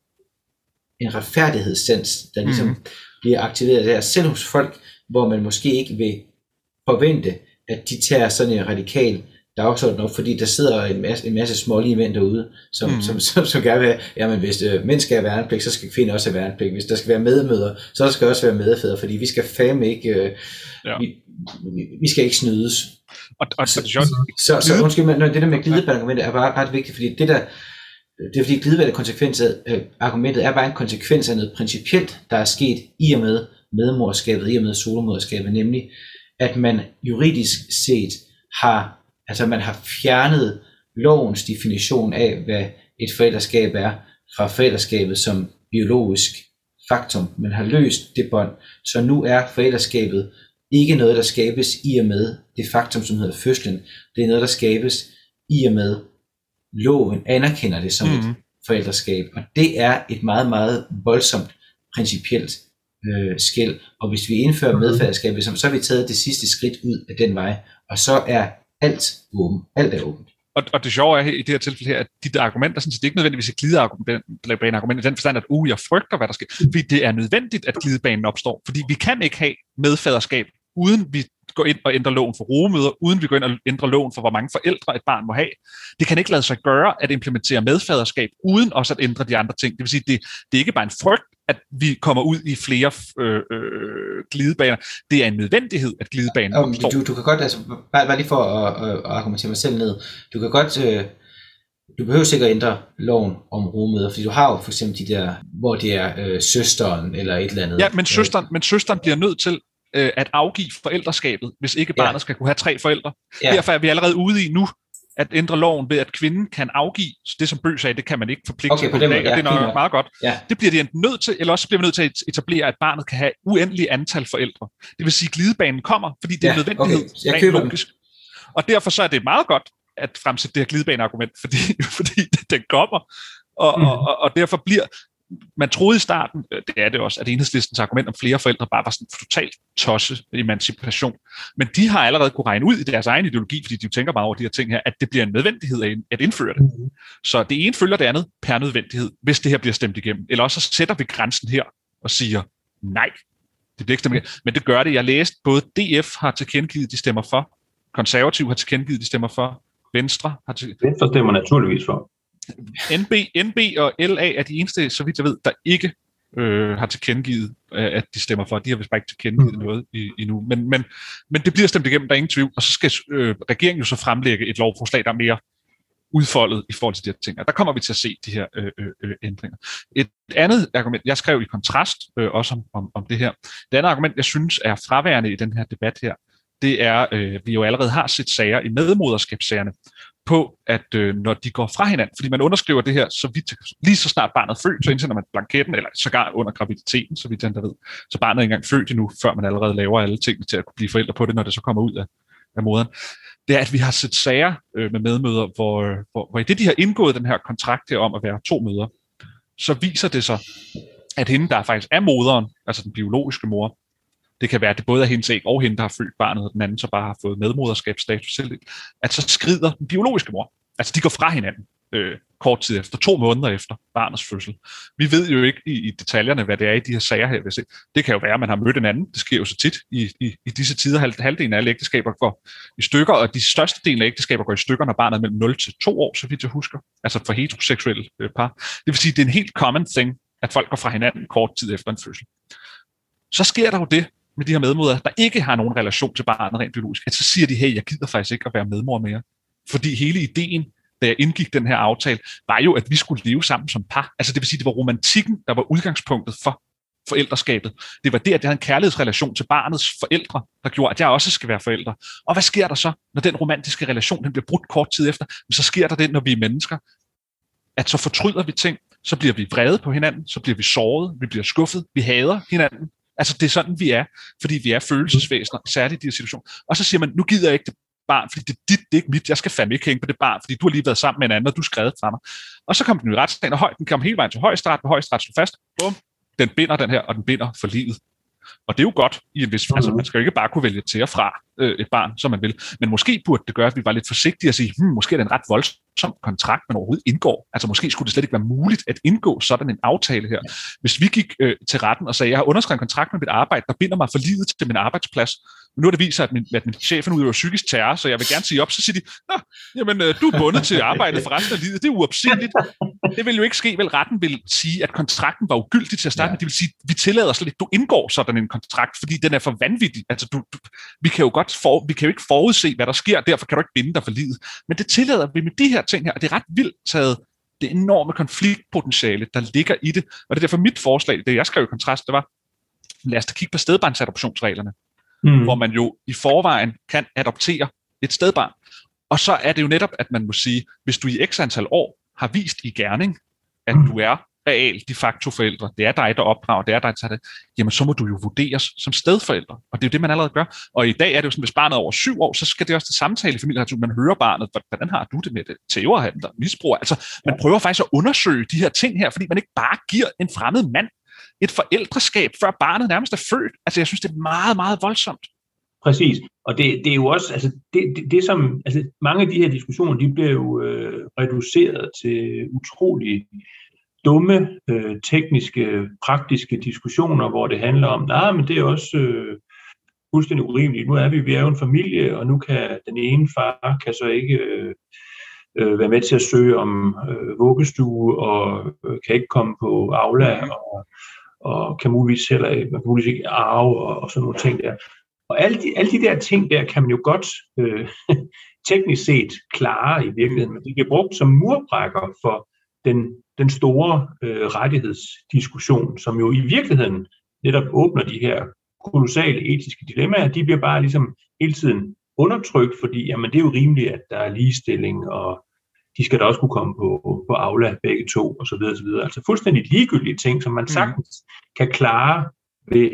S1: en retfærdighedssans, der ligesom mm. bliver aktiveret der, selv hos folk, hvor man måske ikke vil forvente, at de tager sådan en radikal dagsorden op, fordi der sidder en masse, en masse smålige mænd derude, som, mm. som, som, som gerne vil have, jamen hvis øh, mænd skal have værnepligt, så skal kvinder også have værnepligt. Hvis der skal være medmødre, så der skal også være medfædre, fordi vi skal fandme ikke, øh, ja. vi, vi, vi skal ikke snydes.
S3: Og, og,
S1: så, så, så, så undskyld, men det der med glidebaneargumentet er bare ret vigtigt, fordi det der, det er fordi glidebaneargumentet er bare en konsekvens af noget principielt, der er sket i og med medmoderskabet, i og med solomoderskabet, nemlig at man juridisk set har, altså man har fjernet lovens definition af, hvad et forældreskab er, fra forældreskabet som biologisk faktum. Man har løst det bånd, så nu er forældreskabet ikke noget, der skabes i og med det faktum, som hedder fødslen. Det er noget, der skabes i og med loven anerkender det som mm-hmm. et forældreskab. Og det er et meget, meget voldsomt principielt øh, skel. Og hvis vi indfører medfaderskab, så har vi taget det sidste skridt ud af den vej. Og så er alt åbent. Alt er åbent.
S3: Og, og det sjove er i det her tilfælde her, at de der argumenter, sådan, så det er ikke nødvendigvis et glidebaneargument i den forstand, at uh, jeg frygter, hvad der sker. Fordi det er nødvendigt, at glidebanen opstår. Fordi vi kan ikke have medfaderskab, uden vi går ind og ændrer loven for rugemødre, uden vi går ind og ændrer loven for, hvor mange forældre et barn må have. Det kan ikke lade sig gøre at implementere medfaderskab, uden også at ændre de andre ting. Det vil sige, det, det er ikke bare en frygt, at vi kommer ud i flere øh, øh, glidebaner. Det er en nødvendighed, at glidebanen
S1: og
S3: opstår.
S1: Du, du kan godt, altså, bare, bare lige for at, at argumentere mig selv ned, du kan godt, øh, du behøver sikkert ændre loven om rugemødre, fordi du har jo for eksempel de der, hvor det er øh, søsteren eller et eller andet.
S3: Ja, men søsteren, men søsteren bliver nødt til øh, at afgive forældreskabet, hvis ikke barnet ja. skal kunne have tre forældre. Ja. Derfor er vi allerede ude i nu, at ændre loven ved, at kvinden kan afgive det, som Bøgh sagde, det kan man ikke forpligte
S1: okay,
S3: sig på,
S1: det,
S3: ja,
S1: ja,
S3: det er nok meget godt.
S1: Ja.
S3: Det bliver de enten nødt til, eller også bliver vi nødt til at etablere, at barnet kan have uendelig antal forældre. Det vil sige, at glidebanen kommer, fordi det ja, er en nødvendighed,
S1: okay. rent
S3: logisk. Den. Og derfor så er det meget godt at fremsætte det her glidebaneargument, fordi, fordi den kommer, og, mm. og, og, og derfor bliver man troede i starten, det er det også, at Enhedslistens argument om flere forældre bare var sådan totalt tosset emancipation. Men de har allerede kunne regne ud i deres egen ideologi, fordi de tænker bare over de her ting her, at det bliver en nødvendighed at indføre det. Mm-hmm. Så det ene følger det andet per nødvendighed, hvis det her bliver stemt igennem. Eller også så sætter vi grænsen her og siger, nej, det bliver ikke stemt igennem. Men det gør det. Jeg læste, både D F har tilkendegivet, de stemmer for, Konservativ har tilkendegivet, de stemmer for, Venstre har tilkendegivet.
S2: Venstre stemmer naturligvis for.
S3: N B, N B og L A er de eneste, så vidt jeg ved, der ikke øh, har tilkendegivet, at de stemmer for. De har vist bare ikke tilkendegivet mm. noget i, endnu. Men, men, men det bliver stemt igennem, der er ingen tvivl. Og så skal øh, regeringen jo så fremlægge et lovforslag, der er mere udfoldet i forhold til de her ting. Og der kommer vi til at se de her øh, øh, ændringer. Et andet argument, jeg skrev i kontrast øh, også om, om, om det her. Det andet argument, jeg synes er fraværende i den her debat her, det er, øh, vi jo allerede har set sager i medmoderskabssagerne, på, at øh, når de går fra hinanden, fordi man underskriver det her, så vidt, lige så snart barnet er født, så indsender man blanketten, eller sågar under graviditeten, så vidt jeg ved. Så barnet er ikke engang født endnu, før man allerede laver alle tingene til at kunne blive forældre på det, når det så kommer ud af, af moderen. Det er, at vi har set sager øh, med medmødre, hvor, hvor, hvor i det, de har indgået den her kontrakt her om at være to mødre, så viser det sig, at hende, der faktisk er moderen, altså den biologiske mor, det kan være, at det både er hendes æg og hende, der har født barnet, og den anden så bare har fået medmoderskabsstatus selv, at så skrider den biologiske mor. Altså, de går fra hinanden øh, kort tid efter, to måneder efter barnets fødsel. Vi ved jo ikke i, i detaljerne, hvad det er i de her sager her. Vil se. Det kan jo være, at man har mødt en anden. Det sker jo så tit i, i, i disse tider. Halv, halvdelen af alle ægteskaber går i stykker, og de største del af ægteskaber går i stykker, når barnet er mellem nul til to år, så vidt jeg husker. Altså for heteroseksuelle øh, par. Det vil sige, at det er en helt common thing, at folk går fra hinanden kort tid efter en fødsel. Så sker der jo det, med de her medmødre, der ikke har nogen relation til barnet rent biologisk, at så siger de, hey, jeg gider faktisk ikke at være medmor mere. Fordi hele ideen, da jeg indgik den her aftale, var jo, at vi skulle leve sammen som par. Altså det vil sige, det var romantikken, der var udgangspunktet for forældreskabet. Det var det, at jeg havde en kærlighedsrelation til barnets forældre, der gjorde, at jeg også skal være forældre. Og hvad sker der så, når den romantiske relation den bliver brudt kort tid efter? Men så sker der det, når vi er mennesker, at så fortryder vi ting, så bliver vi vrede på hinanden, så bliver vi såret, vi bliver skuffet, vi hader hinanden. Altså, det er sådan, vi er, fordi vi er følelsesvæsener, særligt i de her situationer. Og så siger man, nu gider jeg ikke det barn, fordi det er dit, det er ikke mit. Jeg skal fandme ikke hænge på det barn, fordi du har lige været sammen med en anden, og du er skrevet fra mig. Og så kom den i retssagen, og høj, den kom hele vejen til Højesteret, og Højesteret slog fast, bum, den binder den her, og den binder for livet. Og det er jo godt i en vis, mm-hmm. altså man skal jo ikke bare kunne vælge til og fra øh, et barn, som man vil. Men måske burde det gøre, at vi var lidt forsigtige og sige, hmm, måske er det en ret voldsom kontrakt, man overhovedet indgår. Altså måske skulle det slet ikke være muligt at indgå sådan en aftale her. Hvis vi gik øh, til retten og sagde, jeg har underskrevet en kontrakt med mit arbejde, der binder mig for livet til min arbejdsplads. Men nu er det viser, at min, at min chef udøver psykisk terror, så jeg vil gerne sige op, så siger de, nå, jamen øh, du er bundet til arbejdet for resten af livet. Det er uopsigeligt. Det vil jo ikke ske, vel retten vil sige, at kontrakten var ugyldig til at starte, ja. Men det vil sige, vi tillader slet ikke, du indgår sådan en kontrakt, fordi den er for vanvittig. Altså, du, du, vi kan jo godt for, vi kan jo ikke forudse, hvad der sker, derfor kan du ikke binde dig for livet. Men det tillader vi med de her ting her, og det er ret vildt taget det enorme konfliktpotentiale, der ligger i det. Og det er derfor mit forslag, det jeg skrev i kontrast, det var, lad os da kigge på stedbarnsadoptionsreglerne, mm. hvor man jo i forvejen kan adoptere et stedbarn. Og så er det jo netop, at man må sige, hvis du i x antal år har vist i gerning, at du er real de facto forældre, det er dig, der opdrager, det er dig, der tager det, jamen så må du jo vurderes som stedforældre. Og det er jo det, man allerede gør. Og i dag er det jo sådan, hvis barnet er over syv år, så skal det også til samtale i familien, at man hører barnet, hvordan har du det med det? Tæverhandler, misbrug. Altså, man prøver faktisk at undersøge de her ting her, fordi man ikke bare giver en fremmed mand et forældreskab, før barnet nærmest er født. Altså, jeg synes, det er meget, meget voldsomt.
S2: Præcis. Og det, det er jo også, altså, det, det, det som, altså, mange af de her diskussioner, de bliver jo øh, reduceret til utrolig dumme, øh, tekniske, praktiske diskussioner, hvor det handler om, nej, men det er også øh, fuldstændig urimeligt. Nu er vi, vi er jo en familie, og nu kan den ene far kan så ikke øh, øh, være med til at søge om øh, vuggestue, og øh, kan ikke komme på Aula, og, og kan muligvis heller man kan muligvis ikke arve, og, og sådan nogle ting der. Og alle de, alle de der ting der kan man jo godt øh, teknisk set klare i virkeligheden, men det bliver brugt som murbrækker for den, den store øh, rettighedsdiskussion, som jo i virkeligheden netop åbner de her kolossale etiske dilemmaer. De bliver bare ligesom hele tiden undertrykt, fordi jamen, det er jo rimeligt, at der er ligestilling, og de skal da også kunne komme på, på Aula begge to, og så videre, så videre. Altså fuldstændig ligegyldige ting, som man sagtens kan klare ved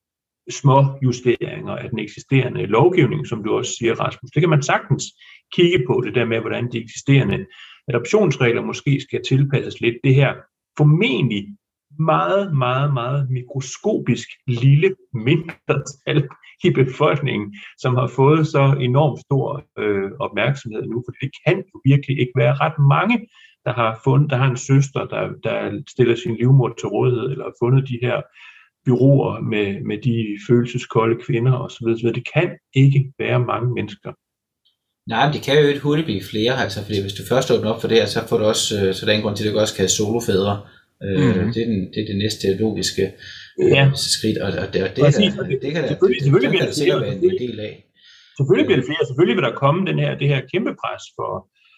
S2: små justeringer af den eksisterende lovgivning, som du også siger, Rasmus. Det kan man sagtens kigge på, det der med, hvordan de eksisterende adoptionsregler måske skal tilpasses lidt. Det her formentlig meget, meget, meget mikroskopisk lille mindretal i befolkningen, som har fået så enormt stor øh, opmærksomhed nu, for det kan jo virkelig ikke være ret mange, der har fundet, der har en søster, der, der stiller sin livmor til rådighed, eller har fundet de her byråer med, med de følelseskolde kvinder osv. Det kan ikke være mange mennesker.
S1: Nej, men det kan jo ikke hurtigt blive flere, altså, fordi hvis du først åbner op for det, så får du også, så der er en grund til, at det også kan have solofædre. Mm-hmm. Det, er den, det er det næste logiske ja. øh, skridt, og, og det, og det, der, det, det kan der selvfølgelig, selvfølgelig det, kan der sikkert være en del af.
S2: Selvfølgelig bliver det flere, selvfølgelig vil der komme den her, det her kæmpe pres for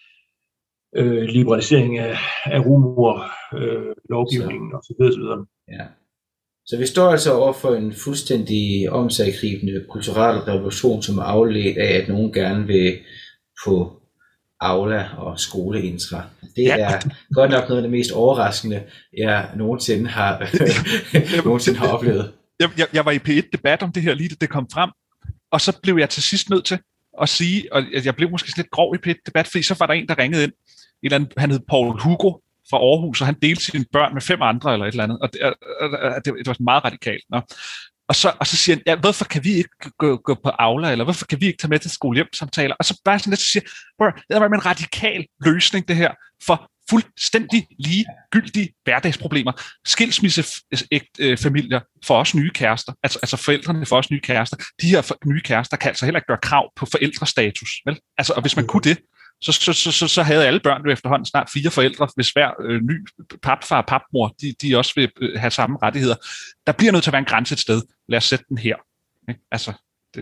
S2: øh, liberalisering af, af rumor-lovgivningen øh, osv. osv.
S1: Ja. Så vi står altså over for en fuldstændig omsaggribende kulturel revolution, som er afledt af, at nogen gerne vil på Aula og skoleintra. Det er ja. godt nok noget af det mest overraskende, jeg nogensinde har, nogensinde har oplevet.
S3: Jeg, jeg, jeg var i P et debat om det her lige, da det kom frem, og så blev jeg til sidst nødt til at sige, og jeg blev måske lidt grov i P et debat, fordi så var der en, der ringede ind, en eller anden, han hed Paul Hugo, fra Aarhus, og han delte sine børn med fem andre eller et eller andet, og det, det, det var meget radikalt. Nå. Og, så, og så siger han, ja, hvorfor kan vi ikke gå, gå på Aula, eller hvorfor kan vi ikke tage med til skolehjemsamtaler? Og så bare sådan lidt, så siger jeg, det er en radikal løsning det her, for fuldstændig ligegyldige hverdagsproblemer. Skilsmissefamilier får også nye kærester, altså, altså forældrene får også nye kærester. De her nye kærester kan altså heller ikke gøre krav på forældrestatus, vel? Altså, og hvis man kunne det, Så, så, så, så havde alle børn jo efterhånden snart fire forældre, hvis hver øh, ny papfar og papmor, de, de også vil øh, have samme rettigheder. Der bliver nødt til at være en grænse et sted. Lad os sætte den her. Okay? Altså, det...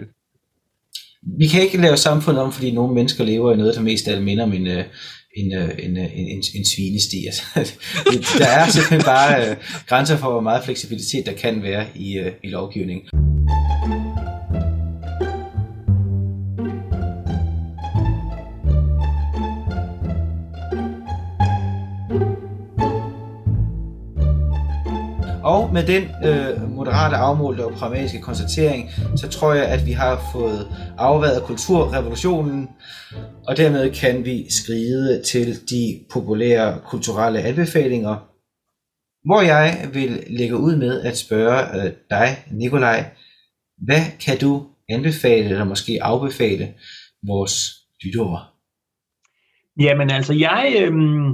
S1: Vi kan ikke lave samfundet om, fordi nogle mennesker lever i noget, der mest af det minder om en, en, en, en, en, en svinesti. Altså, der er simpelthen bare øh, grænser for, hvor meget fleksibilitet der kan være i, øh, i lovgivningen. Og med den øh, moderate, afmålte og pragmatiske konstatering, så tror jeg, at vi har fået afværet kulturrevolutionen, og dermed kan vi skride til de populære kulturelle anbefalinger. hvor jeg vil lægge ud med at spørge øh, dig, Nikolaj, hvad kan du anbefale, eller måske afbefale vores lyttere?
S2: Jamen altså, jeg øhm,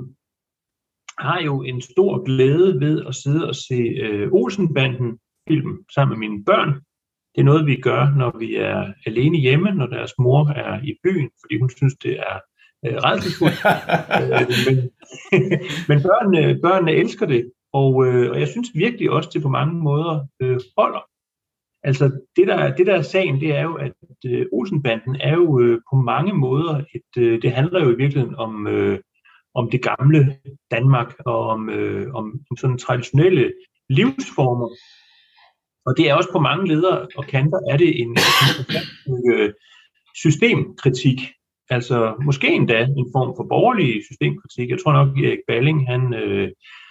S2: har jo en stor glæde ved at sidde og se øh, Olsen-banden-film sammen med mine børn. Det er noget, vi gør, når vi er alene hjemme, når deres mor er i byen, fordi hun synes, det er øh, rædselsfuldt. men men børnene, børnene elsker det, og, øh, og jeg synes virkelig også, det på mange måder øh, holder. Altså, det der, det der er sagen, det er jo, at øh, Olsen-banden er jo øh, på mange måder, et, øh, det handler jo i virkeligheden om, øh, om det gamle Danmark, og om, øh, om sådan traditionelle livsformer. Og det er også på mange ledere og kanter, er det en, en øh, systemkritik. Altså, måske endda en form for borgerlig systemkritik. Jeg tror nok, at Erik Balling, han øh,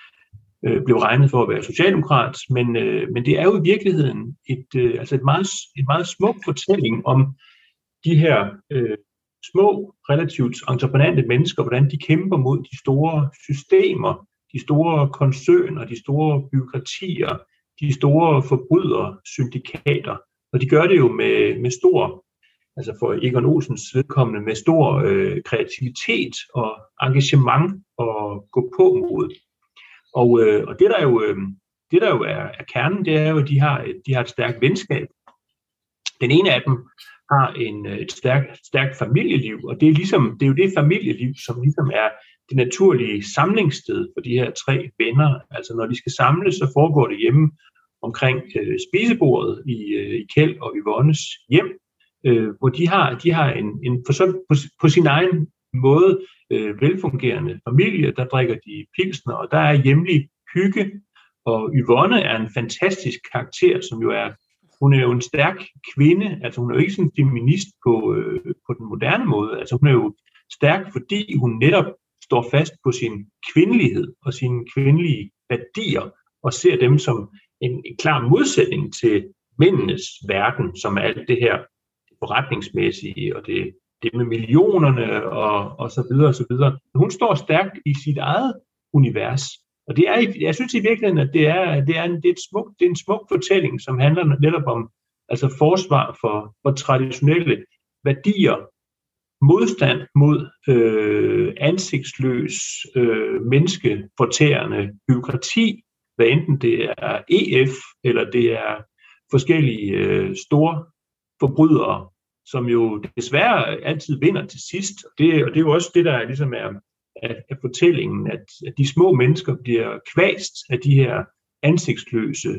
S2: øh, blev regnet for at være socialdemokrat, men, øh, men det er jo i virkeligheden et, øh, altså et, meget, et meget smuk fortælling om de her øh, små, relativt entreprenante mennesker, hvordan de kæmper mod de store systemer, de store koncerner, de store byråkratier, de store forbrydersyndikater. Og de gør det jo med, med stor, altså for Egon Olsens vedkommende, med stor øh, kreativitet og engagement og gå på mod. Og, øh, og det der jo, øh, det der jo er, er kernen, det er jo, at de har, de har et stærkt venskab. Den ene af dem har en, et stærkt, stærkt familieliv, og det er, ligesom, det er jo det familieliv, som ligesom er det naturlige samlingssted for de her tre venner. Altså når de skal samles, så foregår det hjemme omkring øh, spisebordet i, øh, i Kjeld og Yvonnes hjem, øh, hvor de har, de har en, en på, så, på, på sin egen måde øh, velfungerende familie. Der drikker de pilsner, og der er hjemlig hygge, og Yvonne er en fantastisk karakter, som jo er, hun er jo en stærk kvinde, altså hun er jo ikke sådan en feminist på, øh, på den moderne måde, altså hun er jo stærk, fordi hun netop står fast på sin kvindelighed og sine kvindelige værdier, og ser dem som en, en klar modsætning til mændenes verden, som er alt det her forretningsmæssige, og det, det med millionerne, og, og så videre, og så videre. Hun står stærkt i sit eget univers, og det er, jeg synes i virkeligheden, at det er, det er, en, det er, et smuk, det er en smuk fortælling, som handler netop om altså forsvar for, for traditionelle værdier, modstand mod øh, ansigtsløs, øh, menneskefortærende bureaukrati, hvad enten det er E F, eller det er forskellige øh, store forbrydere, som jo desværre altid vinder til sidst. Og det, og det er jo også det, der ligesom er af, af fortællingen, at, at de små mennesker bliver kvæst af de her ansigtsløse,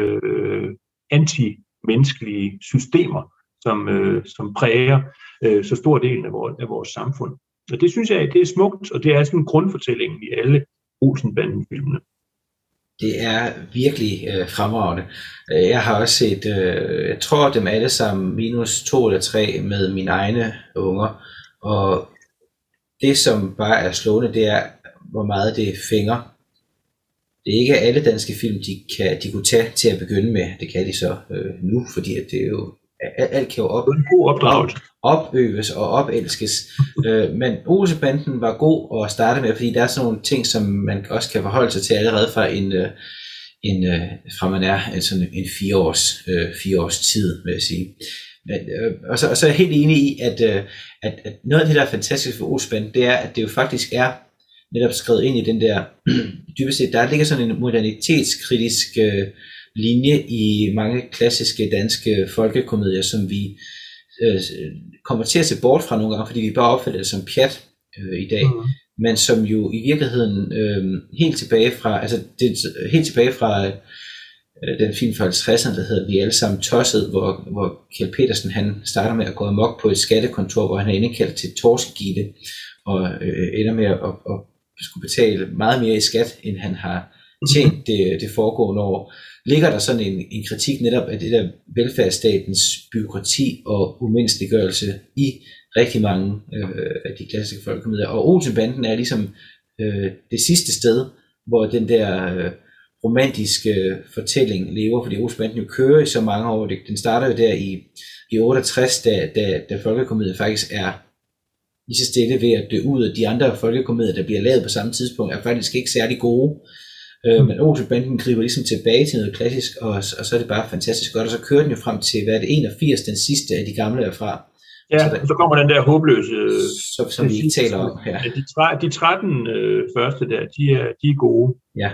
S2: øh, anti-menneskelige systemer, som, øh, som præger øh, så stor del af vores, af vores samfund. Og det synes jeg, det er smukt, og det er sådan en grundfortælling i alle Olsen-banden-filmene.
S1: Det er virkelig øh, fremragende. Jeg har også set, øh, jeg tror dem alle sammen, minus to eller tre med mine egne unger, og det som bare er slående, det er, hvor meget det fænger. Det er ikke alle danske film, de, kan, de kunne tage til at begynde med. Det kan de så øh, nu, fordi at det er jo, alt kan jo op, op, opøves og opelskes. øh, men Olsen-banden var god at starte med, fordi der er sådan nogle ting, som man også kan forholde sig til allerede fra en, øh, en øh, fra man er en, sådan en fire års, øh, fire års tid, vil jeg sige. Men, øh, og, så, og så er jeg helt enig i, at, øh, at, at noget af det, der er fantastisk for Olsen-banden, det er, at det jo faktisk er netop skrevet ind i den der, dybest set, der ligger sådan en modernitetskritisk øh, linje i mange klassiske danske folkekomedier, som vi øh, kommer til at se bort fra nogle gange, fordi vi bare opfatter det som pjat øh, i dag, mm. men som jo i virkeligheden øh, helt tilbage fra, altså det, helt tilbage fra øh, den film fra halvtredserne, der hedder Vi alle sammen tosset, hvor, hvor Kjeld Petersen han starter med at gå amok på et skattekontor, hvor han er indkaldt til torskegilde, og øh, ender med at, at, at skulle betale meget mere i skat, end han har tjent det, det foregående år. Ligger der sådan en, en kritik netop af det der velfærdsstatens bureaukrati og umenneskeliggørelse i rigtig mange øh, af de klassiske folkekomedier. Og Olsen-banden er ligesom øh, det sidste sted, hvor den der øh, romantiske fortælling lever, fordi Olsen-banden jo kører i så mange år. Den starter jo der i, i otteogtres, da, da, da folkekomedier faktisk er lige så stille ved at dø ud, af de andre folkekomedier, der bliver lavet på samme tidspunkt, er faktisk ikke særlig gode. Øh, men Olsen-banden griber ligesom tilbage til noget klassisk, og, og så er det bare fantastisk godt, og så kører den jo frem til, hvad er det, enogfirs, den sidste af de gamle erfra.
S2: Ja, så, der, og så kommer den der håbløse...
S1: Som, som vi ikke taler om her.
S2: Ja, de, de tretten øh, første der, de er, de er gode.
S1: Ja.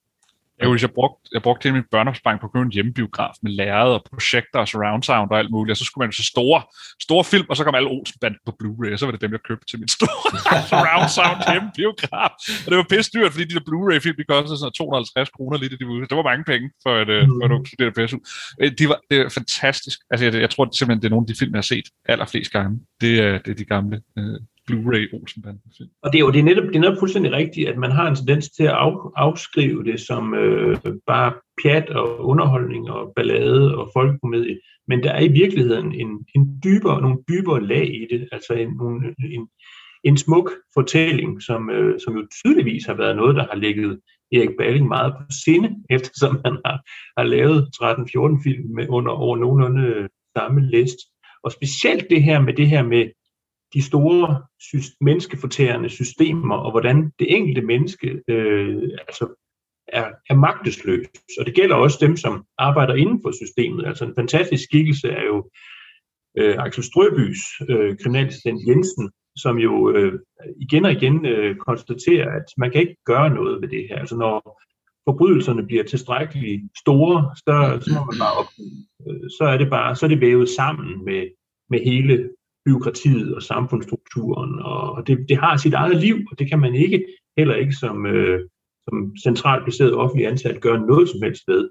S3: Jeg, jeg brugte, jeg brugte hele min børneopsparing på at købe en hjemmebiograf med lærred og projekter og surround sound og alt muligt, og så skulle man jo så store, store film, og så kom alle Olsen-banden på Blu-ray, og så var det dem, jeg købte til min store surround sound hjemmebiograf. Og det var pisse dyrt, fordi de der Blu-ray-film, de kostede sådan to hundrede og halvtreds kroner lidt, de var ude. Det var mange penge for et, mm. for et ung studerende P S U. De var, det er fantastisk. Altså, jeg, jeg tror simpelthen, det er nogle af de film, jeg har set allerflest gange. Det er, det er de gamle uh, Blu-ray Olsen-banden.
S2: Og det er jo det er netop, det er netop fuldstændig rigtigt, at man har en tendens til at af, afskrive det som øh, bare pjat og underholdning og ballade og folkekomedie, men der er i virkeligheden en, en dybere, nogle dybere lag i det, altså en, en, en smuk fortælling, som, øh, som jo tydeligvis har været noget, der har ligget Erik Balling meget på sinde, eftersom han har, har lavet tretten fjorten film med under over nogenlunde samme list. Og specielt det her med det her med de store sy- menneskefortærende systemer, og hvordan det enkelte menneske øh, altså er, er magtesløs. Og det gælder også dem, som arbejder inden for systemet. Altså en fantastisk skikkelse er jo øh, Axel Strøbys øh, kriminalassistent Jensen, som jo øh, igen og igen øh, konstaterer, at man kan ikke gøre noget ved det her. Altså når forbrydelserne bliver tilstrækkeligt store, så, så må man bare op, øh, så er det bare så er det vævet sammen med, med hele byråkratiet og samfundsstrukturen, og det, det har sit eget liv, og det kan man ikke, heller ikke som, øh, som centralt placeret offentlig ansat, gøre noget som helst ved.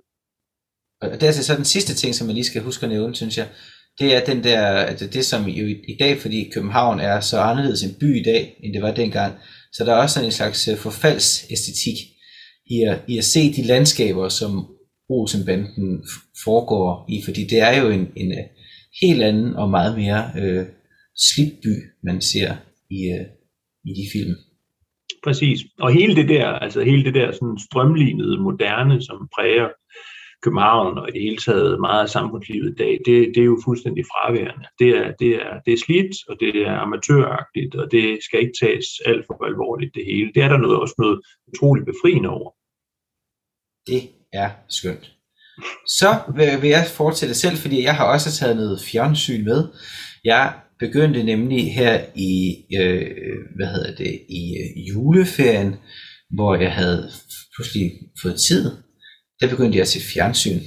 S1: Og det er altså så den sidste ting, som man lige skal huske at nævne, synes jeg, det er den der, altså det som jo i, i dag, fordi København er så anderledes en by i dag, end det var dengang, så der er også sådan en slags forfaldsæstetik i at, i at se de landskaber, som Olsen-banden foregår i, fordi det er jo en, en helt anden og meget mere øh, slidt by, man ser i, øh, i de film.
S2: Præcis. Og hele det der, altså hele det der sådan strømlinede moderne, som præger København og i det hele taget meget af samfundslivet i dag, det, det er jo fuldstændig fraværende. Det er, det er, det er slidt, og det er amatøragtigt, og det skal ikke tages alt for alvorligt det hele. Det er der noget, også noget utroligt befriende over.
S1: Det er skønt. Så vil jeg fortsætte selv, fordi jeg har også taget noget fjernsyn med. Jeg begyndte nemlig her i, øh, hvad hedder det, i øh, juleferien, hvor jeg havde pludselig fået tid. Der begyndte jeg til fjernsyn.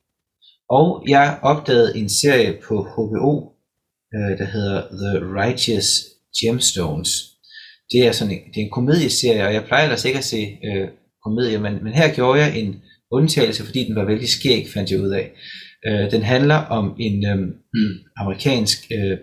S1: Og jeg opdagede en serie på H B O, øh, der hedder The Righteous Gemstones. Det er sådan en, det er en komedieserie, og jeg plejer ellers ikke at se øh, komedier, men, men her gjorde jeg en undtagelse, fordi den var vældig skæg, fandt jeg ud af. Øh, den handler om en øh, amerikansk øh,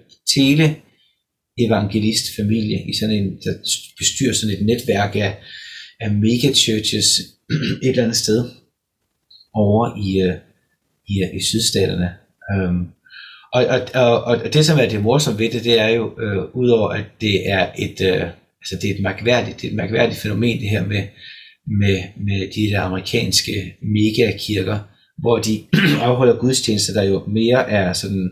S1: tele-evangelist-familie, i sådan en, der bestyrer sådan et netværk af, af megachurches et eller andet sted over i, øh, i, i sydstaterne. Um, og, og, og, og det, som er det morsomme ved det, det er jo, øh, udover at det er et, øh, altså det er et mærkværdigt, det er et mærkværdigt fænomen, det her med med, med de der amerikanske megakirker, hvor de afholder gudstjenester, der jo mere er sådan,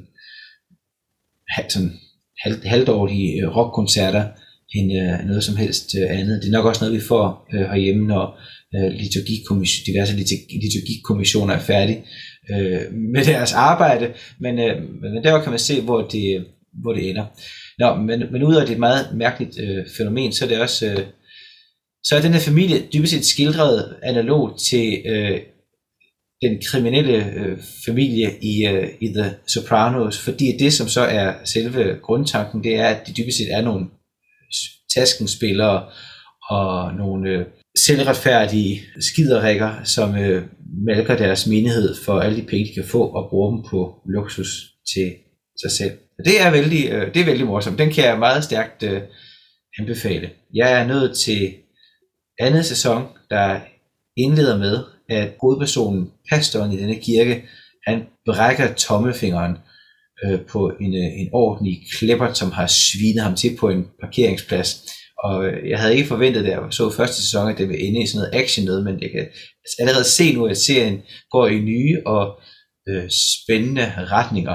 S1: sådan halv, halvdårlige rockkoncerter, end øh, noget som helst øh, andet. Det er nok også noget, vi får øh, herhjemme, når øh, liturgikommission, diverse liturgikommissioner er færdige øh, med deres arbejde, men, øh, men der kan man se, hvor det, hvor det ender. Nå, men, men udover det er et meget mærkeligt øh, fænomen, så er det også øh, så er den her familie dybest set skildret analog til øh, den kriminelle øh, familie i, øh, i The Sopranos, fordi det, som så er selve grundtanken, det er, at de dybest set er nogle taskenspillere og nogle øh, selvretfærdige skiderikker, som øh, malker deres menighed for alle de penge, de kan få, og bruger dem på luksus til sig selv. Det er vældig, øh, det er vældig morsomt. Den kan jeg meget stærkt øh, anbefale. Jeg er nået til anden sæson, der indleder med, at hovedpersonen, pastoren i denne kirke, han brækker tommelfingeren øh, på en, en ordentlig klipper, som har svinet ham til på en parkeringsplads. Og øh, jeg havde ikke forventet, da jeg så første sæson, at det ville ende i sådan noget action noget, men jeg kan allerede se nu, at serien går i nye og øh, spændende retninger.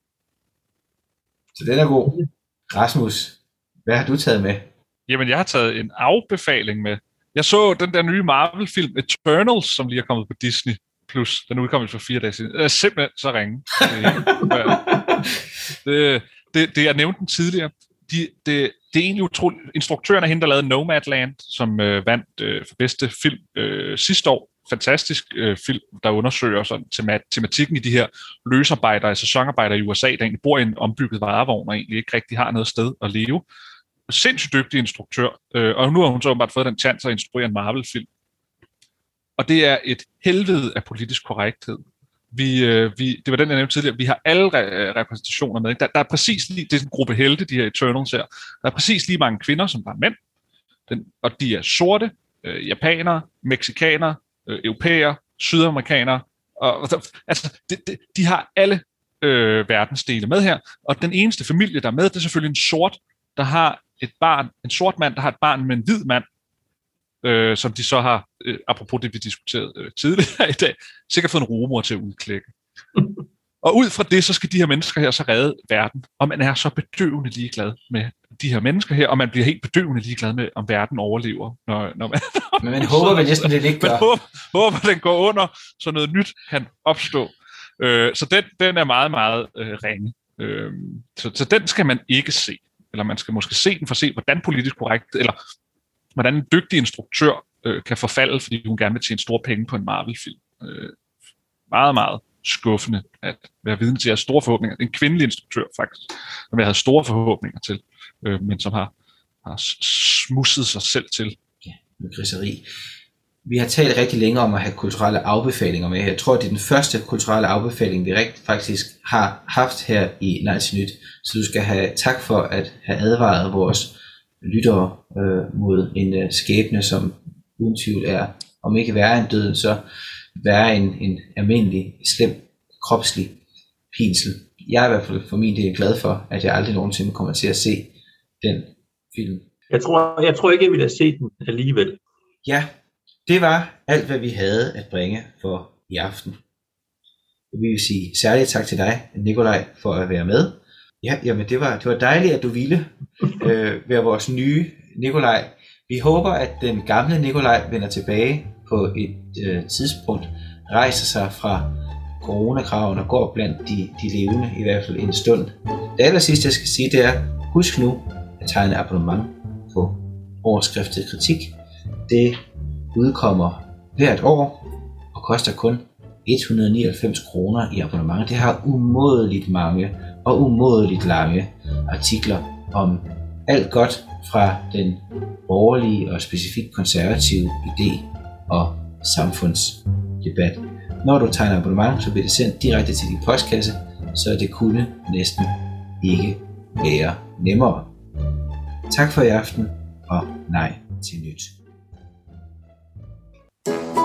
S1: Så den er god. Rasmus, hvad har du taget med?
S3: Jamen, jeg har taget en afbefaling med. Jeg så den der nye Marvel-film Eternals, som lige er kommet på Disney Plus. Den er udkommet for fire dage siden. Det er simpelthen så ringe. Det, det, det jeg nævnte den tidligere. De, det, det er egentlig utroligt. Instruktøren af hende, der lavede Nomadland, som øh, vandt øh, for bedste film øh, sidste år. Fantastisk øh, film, der undersøger sådan, tema- tematikken i de her løsarbejdere, sæsonarbejdere i U S A, der egentlig bor i en ombygget varevogn og egentlig ikke rigtig har noget sted at leve. Sindssygt dygtig instruktør, øh, og nu har hun så bare fået den chance at instruere en Marvel-film. Og det er et helvede af politisk korrekthed. Vi, øh, vi, det var den, jeg nævnte tidligere. Vi har alle re- repræsentationer med. Der, der er præcis lige, det er en gruppe helte, de her Eternals her. Der er præcis lige mange kvinder, som der er mænd. Den, og de er sorte, øh, japanere, mexikanere, øh, europæere, sydamerikanere. Og, og, altså, de, de, de har alle øh, verdensdele med her. Og den eneste familie, der er med, det er selvfølgelig en sort, der har et barn, en sort mand, der har et barn med en hvid mand, øh, som de så har, øh, apropos det, vi diskuterede øh, tidligere i dag, sikkert fået en rumor til at udklække. Og ud fra det, så skal de her mennesker her så redde verden, og man er så bedøvende ligeglad med de her mennesker her, og man bliver helt bedøvende ligeglad med, om verden overlever. Når, når man,
S1: Men man håber vel næsten, det ikke gør.
S3: Man håber, håber, den går under, så noget nyt kan opstå. Øh, så den, den er meget, meget øh, ringe. Øh, så, så den skal man ikke se. Eller man skal måske se den for at se, hvordan politisk korrekt, eller hvordan en dygtig instruktør øh, kan forfalde, fordi hun gerne vil tjene store penge på en Marvel-film. Øh, meget, meget skuffende at være vidne til at have store forhåbninger. En kvindelig instruktør, faktisk, som jeg havde store forhåbninger til, øh, men som har, har smusset sig selv til.
S1: Ja, med griseri. Vi har talt rigtig længe om at have kulturelle afbefalinger med. Jeg tror, det er den første kulturelle afbefaling, vi rigtig faktisk har haft her i Nej til Nyt. Så du skal have tak for at have advaret vores lyttere øh, mod en øh, skæbne, som uden tvivl er, om ikke værre end døden, så værre en, en almindelig, slem, kropslig pinsel. Jeg er i hvert fald for min del glad for, at jeg aldrig nogensinde kommer til at se den film.
S2: Jeg tror, jeg tror ikke, jeg ville have set den alligevel.
S1: Ja, det var alt, hvad vi havde at bringe for i aften. Vi vil sige særligt tak til dig, Nikolaj, for at være med. Ja, jamen det var, det var dejligt, at du ville øh, være vores nye Nikolaj. Vi håber, at den gamle Nikolaj vender tilbage på et øh, tidspunkt, rejser sig fra coronakraven og går blandt de, de levende, i hvert fald en stund. Det aller sidste, jeg skal sige, det er, husk nu at tegne abonnement på Overskriftet Kritik. Det udkommer hvert år og koster kun et hundrede og nioghalvfems kroner i abonnement. Det har umådeligt mange og umådeligt lange artikler om alt godt fra den borgerlige og specifikt konservative idé og samfundsdebat. Når du tegner abonnement, så bliver det sendt direkte til din postkasse, så det kunne næsten ikke være nemmere. Tak for i aften, og nej til nyt.